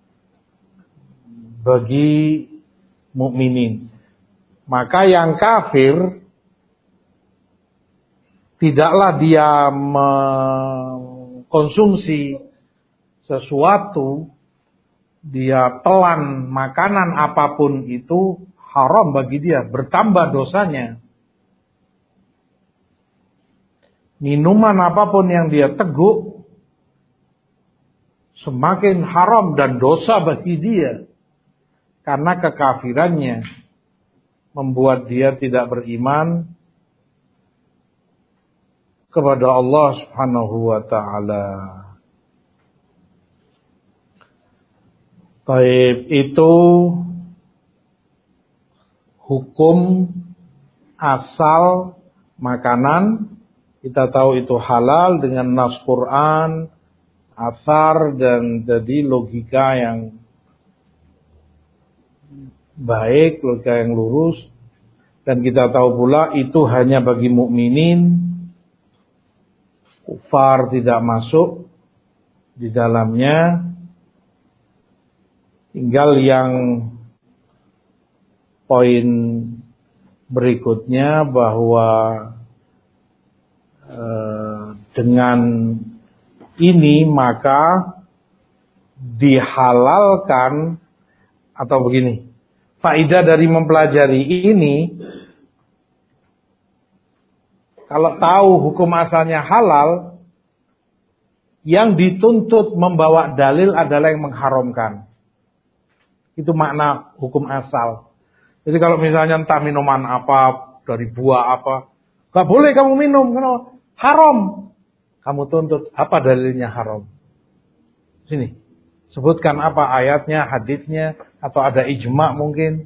Speaker 2: bagi mukminin. Maka yang kafir tidaklah dia mengkonsumsi sesuatu, dia telan makanan apapun itu haram bagi dia, bertambah dosanya. minuman apapun yang dia teguk semakin haram dan dosa bagi dia, karena kekafirannya membuat dia tidak beriman kepada Allah Subhanahu wa taala. Baik, itu hukum asal makanan. Kita tahu itu halal dengan nas Quran, athar, dan jadi logika yang baik, logika yang lurus. Dan kita tahu pula itu hanya bagi mukminin, kufar tidak masuk di dalamnya. Tinggal yang poin berikutnya bahwa eh, dengan ini maka dihalalkan, atau begini, faedah dari mempelajari ini, kalau tahu hukum asalnya halal, yang dituntut membawa dalil adalah yang mengharamkan. Itu makna hukum asal. Jadi kalau misalnya entah minuman apa, dari buah apa, gak boleh kamu minum, kenapa? Haram. Kamu tuntut, apa dalilnya haram? Sini, sebutkan apa ayatnya, hadisnya, atau ada ijma mungkin.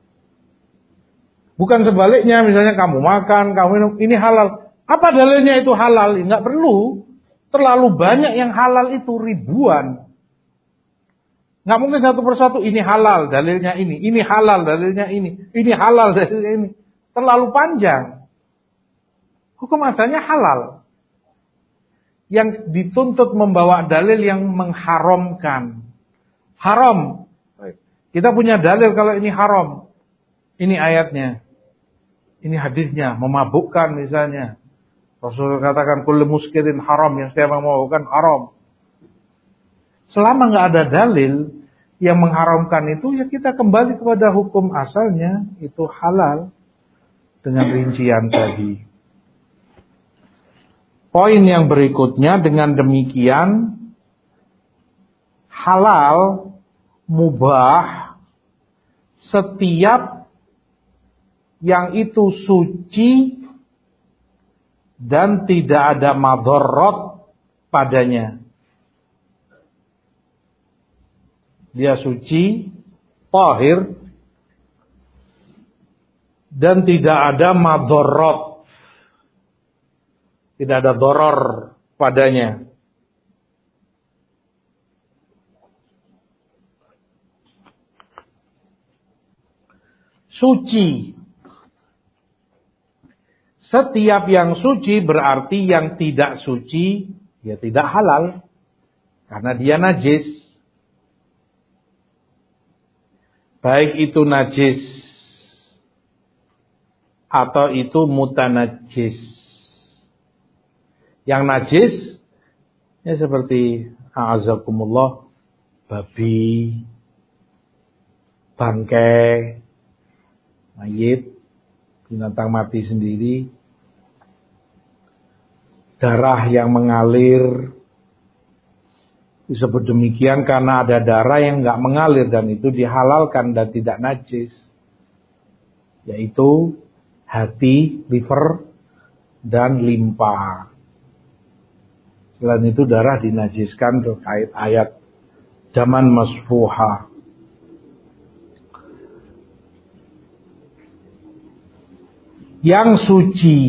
Speaker 2: Bukan sebaliknya, misalnya kamu makan, kamu minum, ini halal. Apa dalilnya itu halal? Enggak perlu. Terlalu banyak yang halal itu, ribuan. Enggak mungkin satu persatu, ini halal, dalilnya ini. Ini halal, dalilnya ini. Ini halal, dalilnya ini. Terlalu panjang. Hukum asalnya halal. Yang dituntut membawa dalil yang mengharamkan. Haram. Kita punya dalil kalau ini haram. Ini ayatnya. Ini hadisnya. Memabukkan misalnya. Rasulullah katakan kullu muskirin haram. Yang setiap yang memabukkan haram. Selama nggak ada dalil yang mengharamkan itu, ya kita kembali kepada hukum asalnya. Itu halal. Dengan rincian tadi. Poin yang berikutnya, dengan demikian halal, mubah, setiap yang itu suci dan tidak ada madharat padanya. Dia suci, tahir, dan tidak ada madharat. Tidak ada doror padanya. Suci. Setiap yang suci berarti yang tidak suci, ya tidak halal. Karena dia najis. Baik itu najis atau itu mutanajis. Yang najis, ya seperti a'azakumullah, babi, bangkai, mayit, binatang mati sendiri, darah yang mengalir. Disebut demikian karena ada darah yang nggak mengalir dan itu dihalalkan dan tidak najis. Yaitu hati, liver, dan limpa. Selain itu darah dinajiskan terkait ayat daman masfuha. Yang suci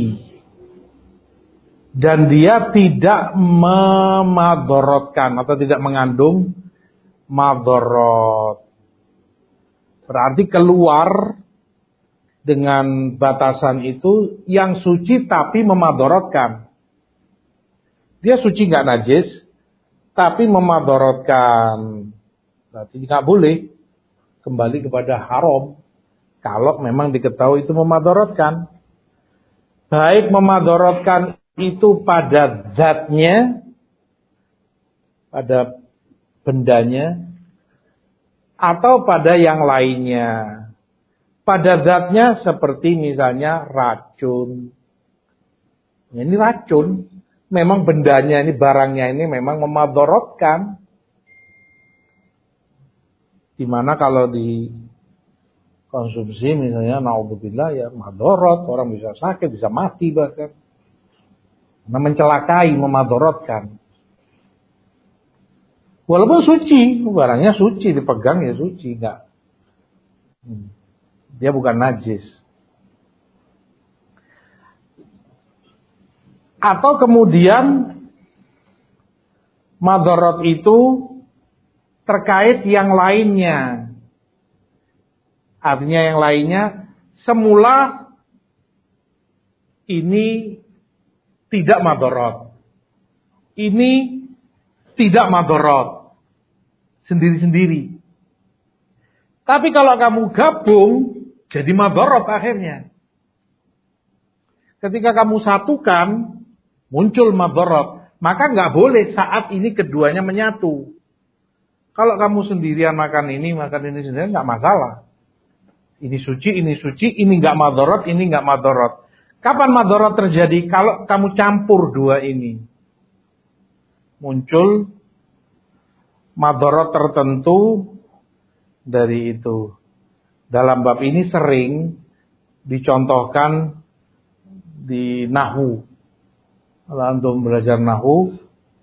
Speaker 2: dan dia tidak memadorotkan atau tidak mengandung madorot. Berarti keluar dengan batasan itu yang suci tapi memadorotkan. Dia suci nggak najis, tapi memadorotkan. Berarti nggak boleh, kembali kepada haram. Kalau memang diketahui itu memadorotkan. Baik memadorotkan itu pada zatnya, pada bendanya, atau pada yang lainnya. Pada zatnya seperti misalnya racun, Ya, ini racun. Memang bendanya ini, barangnya ini memang memadorotkan. Dimana kalau dikonsumsi misalnya, naudzubillah ya, madorot, orang bisa sakit, bisa mati bahkan. Karena mencelakai, memadorotkan. Walaupun suci, barangnya suci, dipegang ya suci, enggak. Dia bukan najis. Atau kemudian madorot itu terkait yang lainnya. Artinya yang lainnya, semula ini tidak madorot. Ini tidak madorot. Sendiri-sendiri. Tapi kalau kamu gabung, jadi madorot akhirnya. Ketika kamu satukan, muncul madorot. Maka nggak boleh saat ini keduanya menyatu. Kalau kamu sendirian makan ini, makan ini sendirian, nggak masalah. Ini suci, ini suci, ini nggak madorot, ini nggak madorot. Kapan madorot terjadi? Kalau kamu campur dua ini. Muncul madorot tertentu dari itu. Dalam bab ini sering dicontohkan di nahwu. Kalau antum belajar nahwu,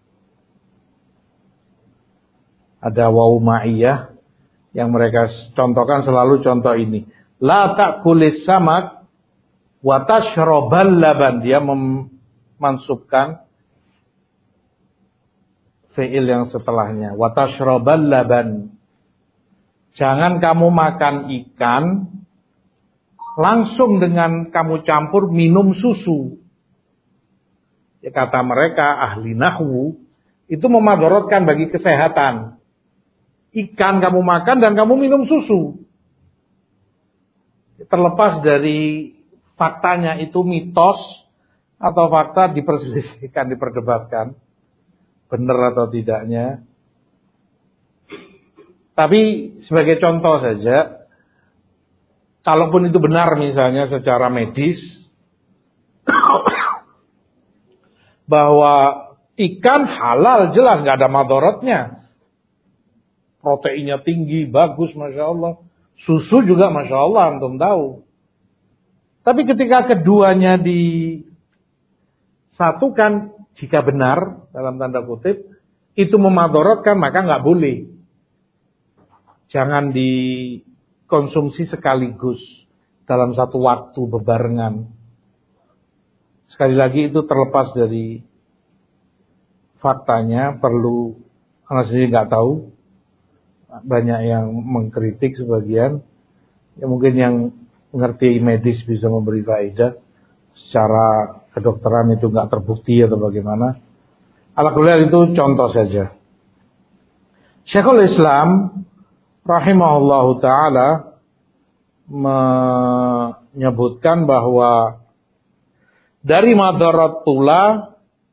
Speaker 2: ada wawu ma'iyah yang mereka contohkan selalu contoh ini. La ta'kulis samak wa tashrabal laban. Dia memansubkan fi'il yang setelahnya. Wa tashrabal laban. Jangan kamu makan ikan langsung dengan kamu campur minum susu. Ya, kata mereka ahli nahwu, itu memadorotkan bagi kesehatan. Ikan kamu makan dan kamu minum susu. Terlepas dari faktanya itu mitos atau fakta diperselisihkan, diperdebatkan. Benar atau tidaknya. Tapi sebagai contoh saja, kalaupun itu benar misalnya secara medis, bahwa ikan halal jelas nggak ada madorotnya, proteinnya tinggi, bagus, masya Allah. Susu juga masya Allah, antum tahu. Tapi ketika keduanya disatukan, jika benar dalam tanda kutip, itu memadorotkan, maka nggak boleh. Jangan dikonsumsi sekaligus dalam satu waktu bebarengan. Sekali lagi itu terlepas dari faktanya, perlu, karena sendiri nggak tahu, banyak yang mengkritik sebagian, ya mungkin yang mengerti medis bisa memberi faedah, secara kedokteran itu nggak terbukti atau bagaimana. Alhamdulillah itu contoh saja. Syekhul Islam rahimahullahu ta'ala menyebutkan bahwa dari madarat pula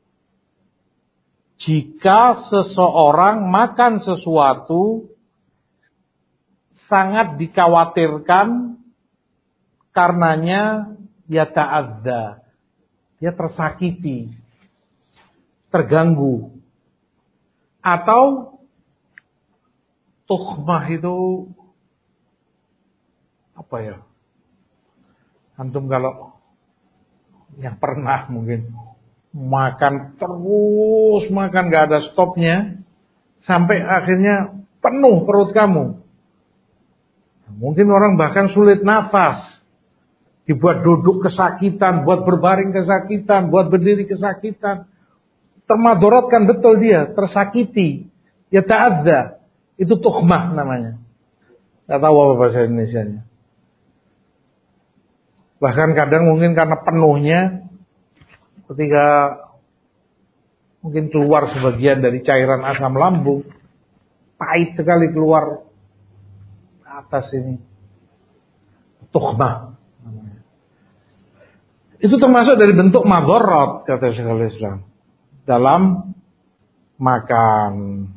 Speaker 2: jika seseorang makan sesuatu sangat dikhawatirkan karenanya ya ta'adza, dia tersakiti, terganggu, atau tukhmah itu apa ya? Antum kalau yang pernah mungkin makan terus makan gak ada stopnya sampai akhirnya penuh perut kamu. Mungkin orang bahkan sulit nafas, dibuat duduk kesakitan, buat berbaring kesakitan, buat berdiri kesakitan, termadorotkan betul dia, tersakiti, ya ta'adza. Itu tukhmah namanya. Gak tahu apa bahasa Indonesianya. Bahkan kadang mungkin karena penuhnya, ketika mungkin keluar sebagian dari cairan asam lambung, pahit sekali keluar atas ini. Tukhmah. Itu termasuk dari bentuk madharat, kata Syekhul Islam, dalam makan.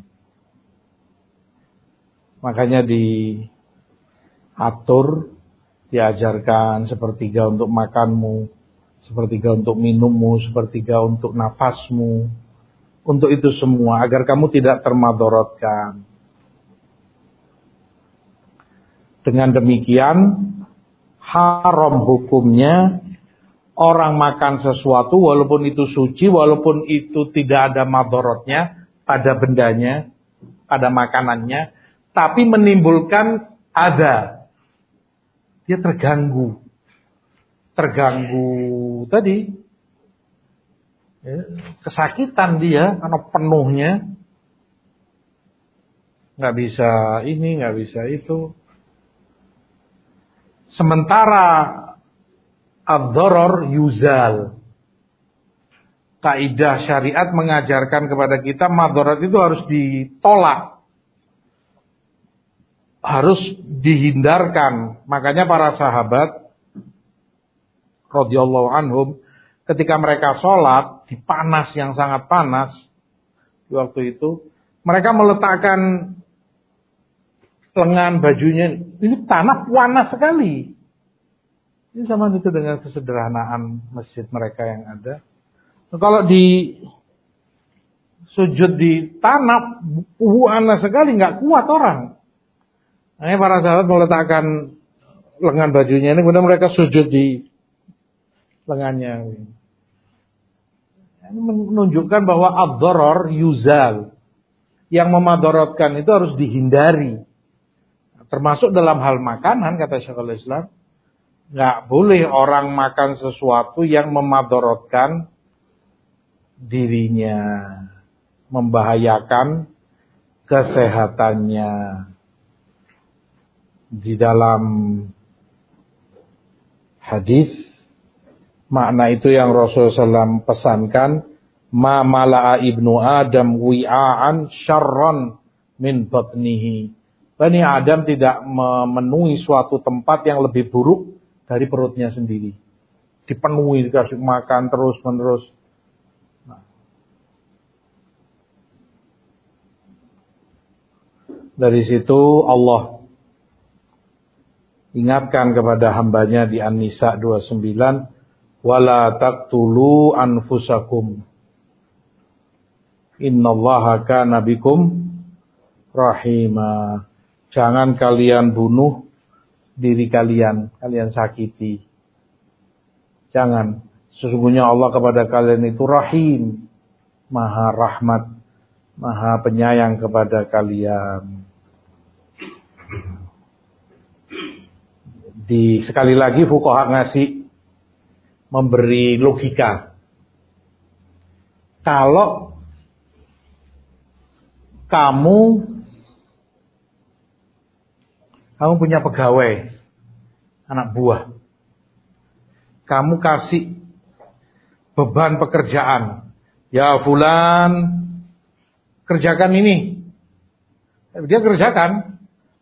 Speaker 2: Makanya diatur, diajarkan sepertiga untuk makanmu, sepertiga untuk minummu, sepertiga untuk nafasmu, untuk itu semua agar kamu tidak termadorotkan. Dengan demikian haram hukumnya orang makan sesuatu walaupun itu suci, walaupun itu tidak ada madorotnya pada bendanya, pada makanannya, tapi menimbulkan ada. Dia terganggu. Terganggu tadi. Ya, kesakitan dia karena penuhnya. Nggak bisa ini, nggak bisa itu. Sementara ad-dharar yuzal. Kaidah syariat mengajarkan kepada kita madarat itu harus ditolak. Harus dihindarkan. Makanya para sahabat radhiyallahu anhum ketika mereka sholat di panas yang sangat panas di waktu itu, mereka meletakkan lengan bajunya, ini tanah panas sekali. Ini sama itu dengan kesederhanaan masjid mereka yang ada. Nah, kalau di sujud di tanah panas sekali, nggak kuat orang. Nah, para sahabat meletakkan lengan bajunya ini, kemudian mereka sujud di lengannya. Ini menunjukkan bahwa ad-dharar yuzal. Yang memadorotkan itu harus dihindari. Termasuk dalam hal makanan, kata Syekhul Islam. Nggak boleh orang makan sesuatu yang memadorotkan dirinya. Membahayakan kesehatannya. Di dalam hadis, makna itu yang Rasulullah shallallahu alaihi wasallam pesankan, ma mala'a ibnu Adam wi'aan syarran min batnihi. Bani Adam tidak memenuhi suatu tempat yang lebih buruk dari perutnya sendiri. Dipenuhi, dikasih makan terus menerus. Nah. Dari situ Allah ingatkan kepada hambanya di An-Nisa dua puluh sembilan, wala taqtulu anfusakum innallaha kana bikum rahima. Jangan kalian bunuh diri kalian, kalian sakiti. Jangan. Sesungguhnya Allah kepada kalian itu rahim, maha rahmat, maha penyayang kepada kalian. Di sekali lagi fuqaha ngasih memberi logika. Kalau kamu kamu punya pegawai, anak buah, kamu kasih beban pekerjaan, ya fulan kerjakan ini, dia kerjakan,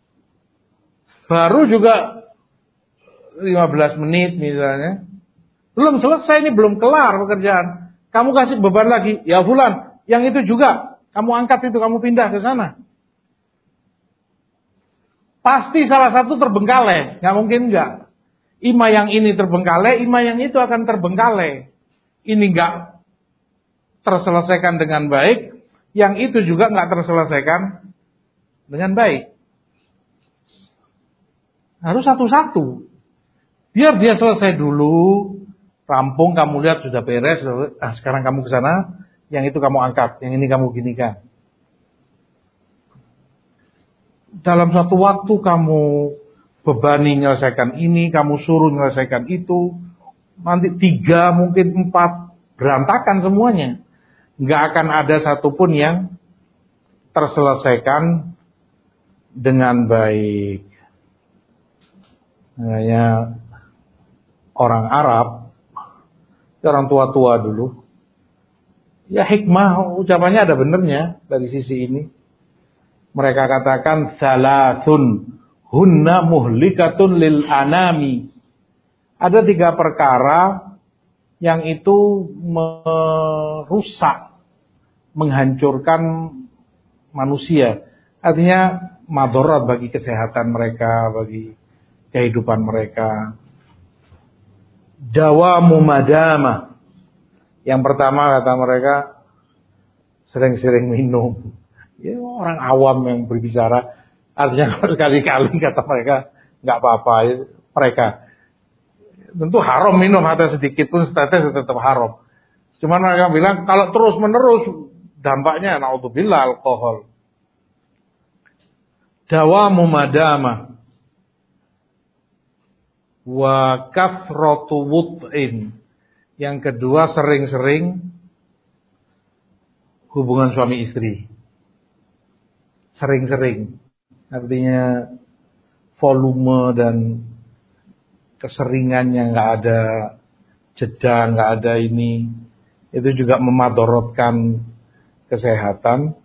Speaker 2: baru juga lima belas menit misalnya, belum selesai ini, belum kelar pekerjaan. Kamu kasih beban lagi, ya fulan, yang itu juga kamu angkat itu, kamu pindah ke sana. Pasti salah satu terbengkalai, nggak mungkin nggak. Ima yang ini terbengkalai, ima yang itu akan terbengkalai. Ini nggak terselesaikan dengan baik, yang itu juga nggak terselesaikan dengan baik. Harus satu-satu. Biar dia selesai dulu, rampung, kamu lihat sudah beres, ah, sekarang kamu ke sana, yang itu kamu angkat, yang ini kamu ginikan. Dalam satu waktu kamu bebani menyelesaikan ini, kamu suruh menyelesaikan itu, nanti tiga, mungkin empat, berantakan semuanya. Nggak akan ada satupun yang terselesaikan dengan baik. Makanya orang Arab, orang tua-tua dulu, ya hikmah ucapannya ada benernya dari sisi ini. Mereka katakan salasun hunna muhlikatun lil anami. Ada tiga perkara yang itu merusak, menghancurkan manusia. Artinya madarat bagi kesehatan mereka, bagi kehidupan mereka. dawamu madama. Yang pertama kata mereka, sering-sering minum. Ya, orang awam yang berbicara, artinya kalau sekali-kali kata mereka nggak apa-apa. Ya, mereka tentu haram minum, atau sedikit pun setetes tetap haram. Cuman mereka bilang kalau terus menerus dampaknya naudzubillah alkohol. Dawamu madama wa kathratu wut'in. Yang kedua sering-sering hubungan suami istri. Sering-sering. Artinya volume dan keseringannya nggak ada jeda, nggak ada ini. Itu juga memadorotkan kesehatan.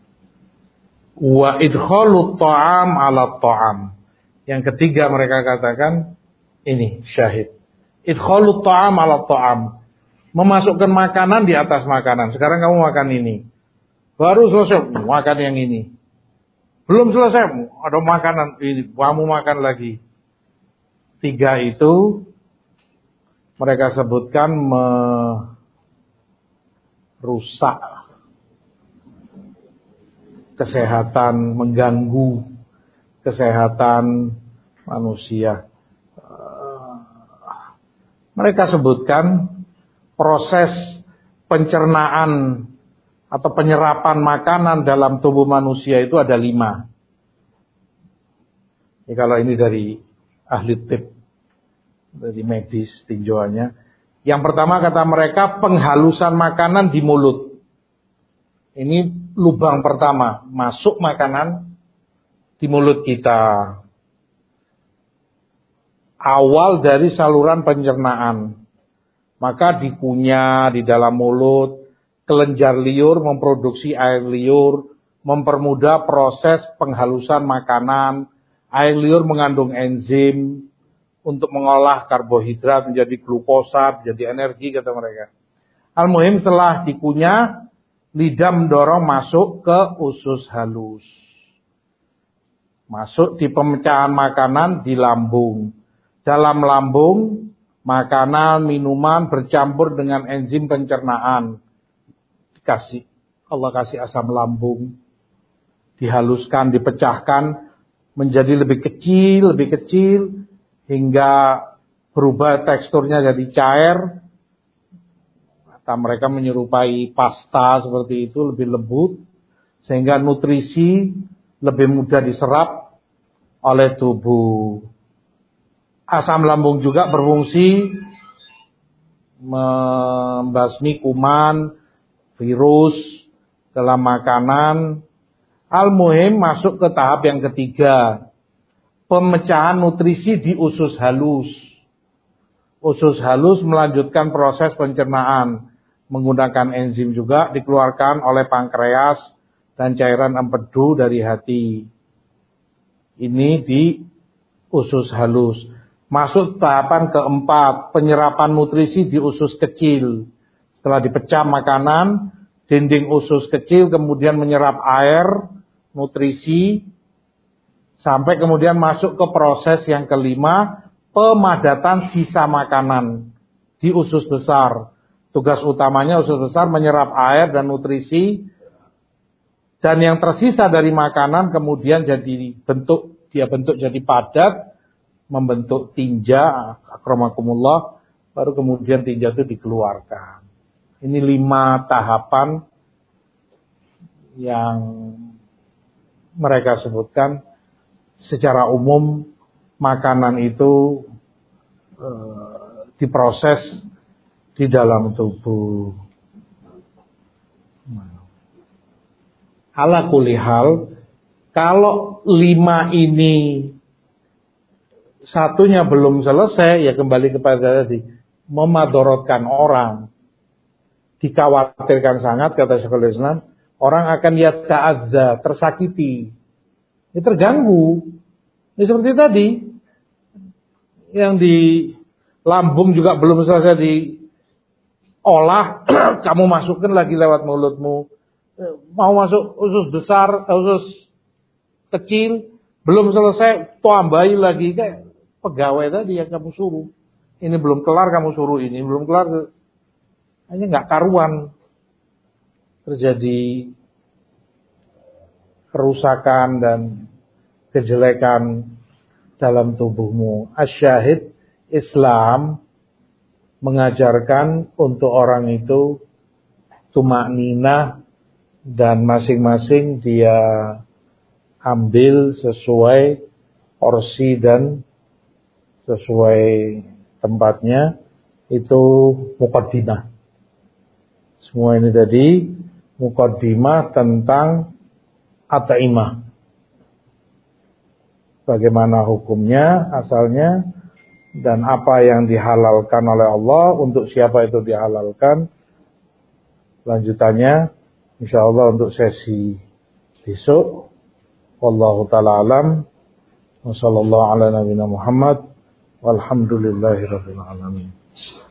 Speaker 2: Wa idkhalut ta'am ala ta'am. Yang ketiga mereka katakan ini syahid. Idkhalut ta'am ala ta'am. Memasukkan makanan di atas makanan. Sekarang kamu makan ini. Baru selesai makan yang ini. Belum selesai ada makanan ini, kamu makan lagi. Tiga itu mereka sebutkan merusak kesehatan, mengganggu kesehatan manusia. Mereka sebutkan proses pencernaan atau penyerapan makanan dalam tubuh manusia itu ada lima. Ya, kalau ini dari ahli tip, dari medis tinjauannya. Yang pertama kata mereka penghalusan makanan di mulut. Ini lubang pertama, masuk makanan di mulut kita. Awal dari saluran pencernaan. Maka dikunyah di dalam mulut, kelenjar liur memproduksi air liur, mempermudah proses penghalusan makanan. Air liur mengandung enzim untuk mengolah karbohidrat menjadi glukosa, menjadi energi kata mereka. Al-muhim setelah dikunyah, lidah mendorong masuk ke usus halus. Masuk di pemecahan makanan di lambung. Dalam lambung, makanan, minuman bercampur dengan enzim pencernaan. Dikasih, Allah kasih asam lambung. Dihaluskan, dipecahkan menjadi lebih kecil, lebih kecil. Hingga berubah teksturnya jadi cair. Mereka menyerupai pasta seperti itu, lebih lembut. Sehingga nutrisi lebih mudah diserap oleh tubuh. Asam lambung juga berfungsi membasmi kuman, virus dalam makanan. Al-muhim masuk ke tahap yang ketiga. Pemecahan nutrisi di usus halus. Usus halus melanjutkan proses pencernaan. Menggunakan enzim juga dikeluarkan oleh pankreas dan cairan empedu dari hati. Ini di usus halus. Masuk tahapan keempat, penyerapan nutrisi di usus kecil. Setelah dipecah makanan, dinding usus kecil kemudian menyerap air, nutrisi, sampai kemudian masuk ke proses yang kelima, pemadatan sisa makanan di usus besar. Tugas utamanya usus besar menyerap air dan nutrisi, dan yang tersisa dari makanan kemudian jadi bentuk, dia bentuk jadi padat, membentuk tinja, akramakumullah, baru kemudian tinja itu dikeluarkan. Ini lima tahapan yang mereka sebutkan. Secara umum makanan itu e, diproses di dalam tubuh. Ala kulli hal, kalau lima ini satunya belum selesai, ya kembali kepada tadi, memadorotkan orang, dikhawatirkan sangat kata Syekhul Islam, orang akan yata'adza, tersakiti, ya terganggu. Ya seperti tadi, yang di lambung juga belum selesai diolah, kamu masukkan lagi lewat mulutmu. Mau masuk usus besar, usus kecil, belum selesai, tambahi lagi, kayak pegawai tadi yang kamu suruh. Ini belum kelar kamu suruh ini, belum kelar. Hanya nggak karuan. Terjadi kerusakan dan kejelekan dalam tubuhmu. Asyahid, Islam mengajarkan untuk orang itu tumakninah dan masing-masing dia ambil sesuai porsi dan sesuai tempatnya. Itu muqaddimah. Semua ini tadi muqaddimah tentang at'imah. Bagaimana hukumnya, asalnya, dan apa yang dihalalkan oleh Allah, untuk siapa itu dihalalkan. Lanjutannya insyaallah untuk sesi besok. Wallahu ta'ala alam. Wa sallallahu ala nabiyina Muhammad. Walhamdulillahi rabbil alamin.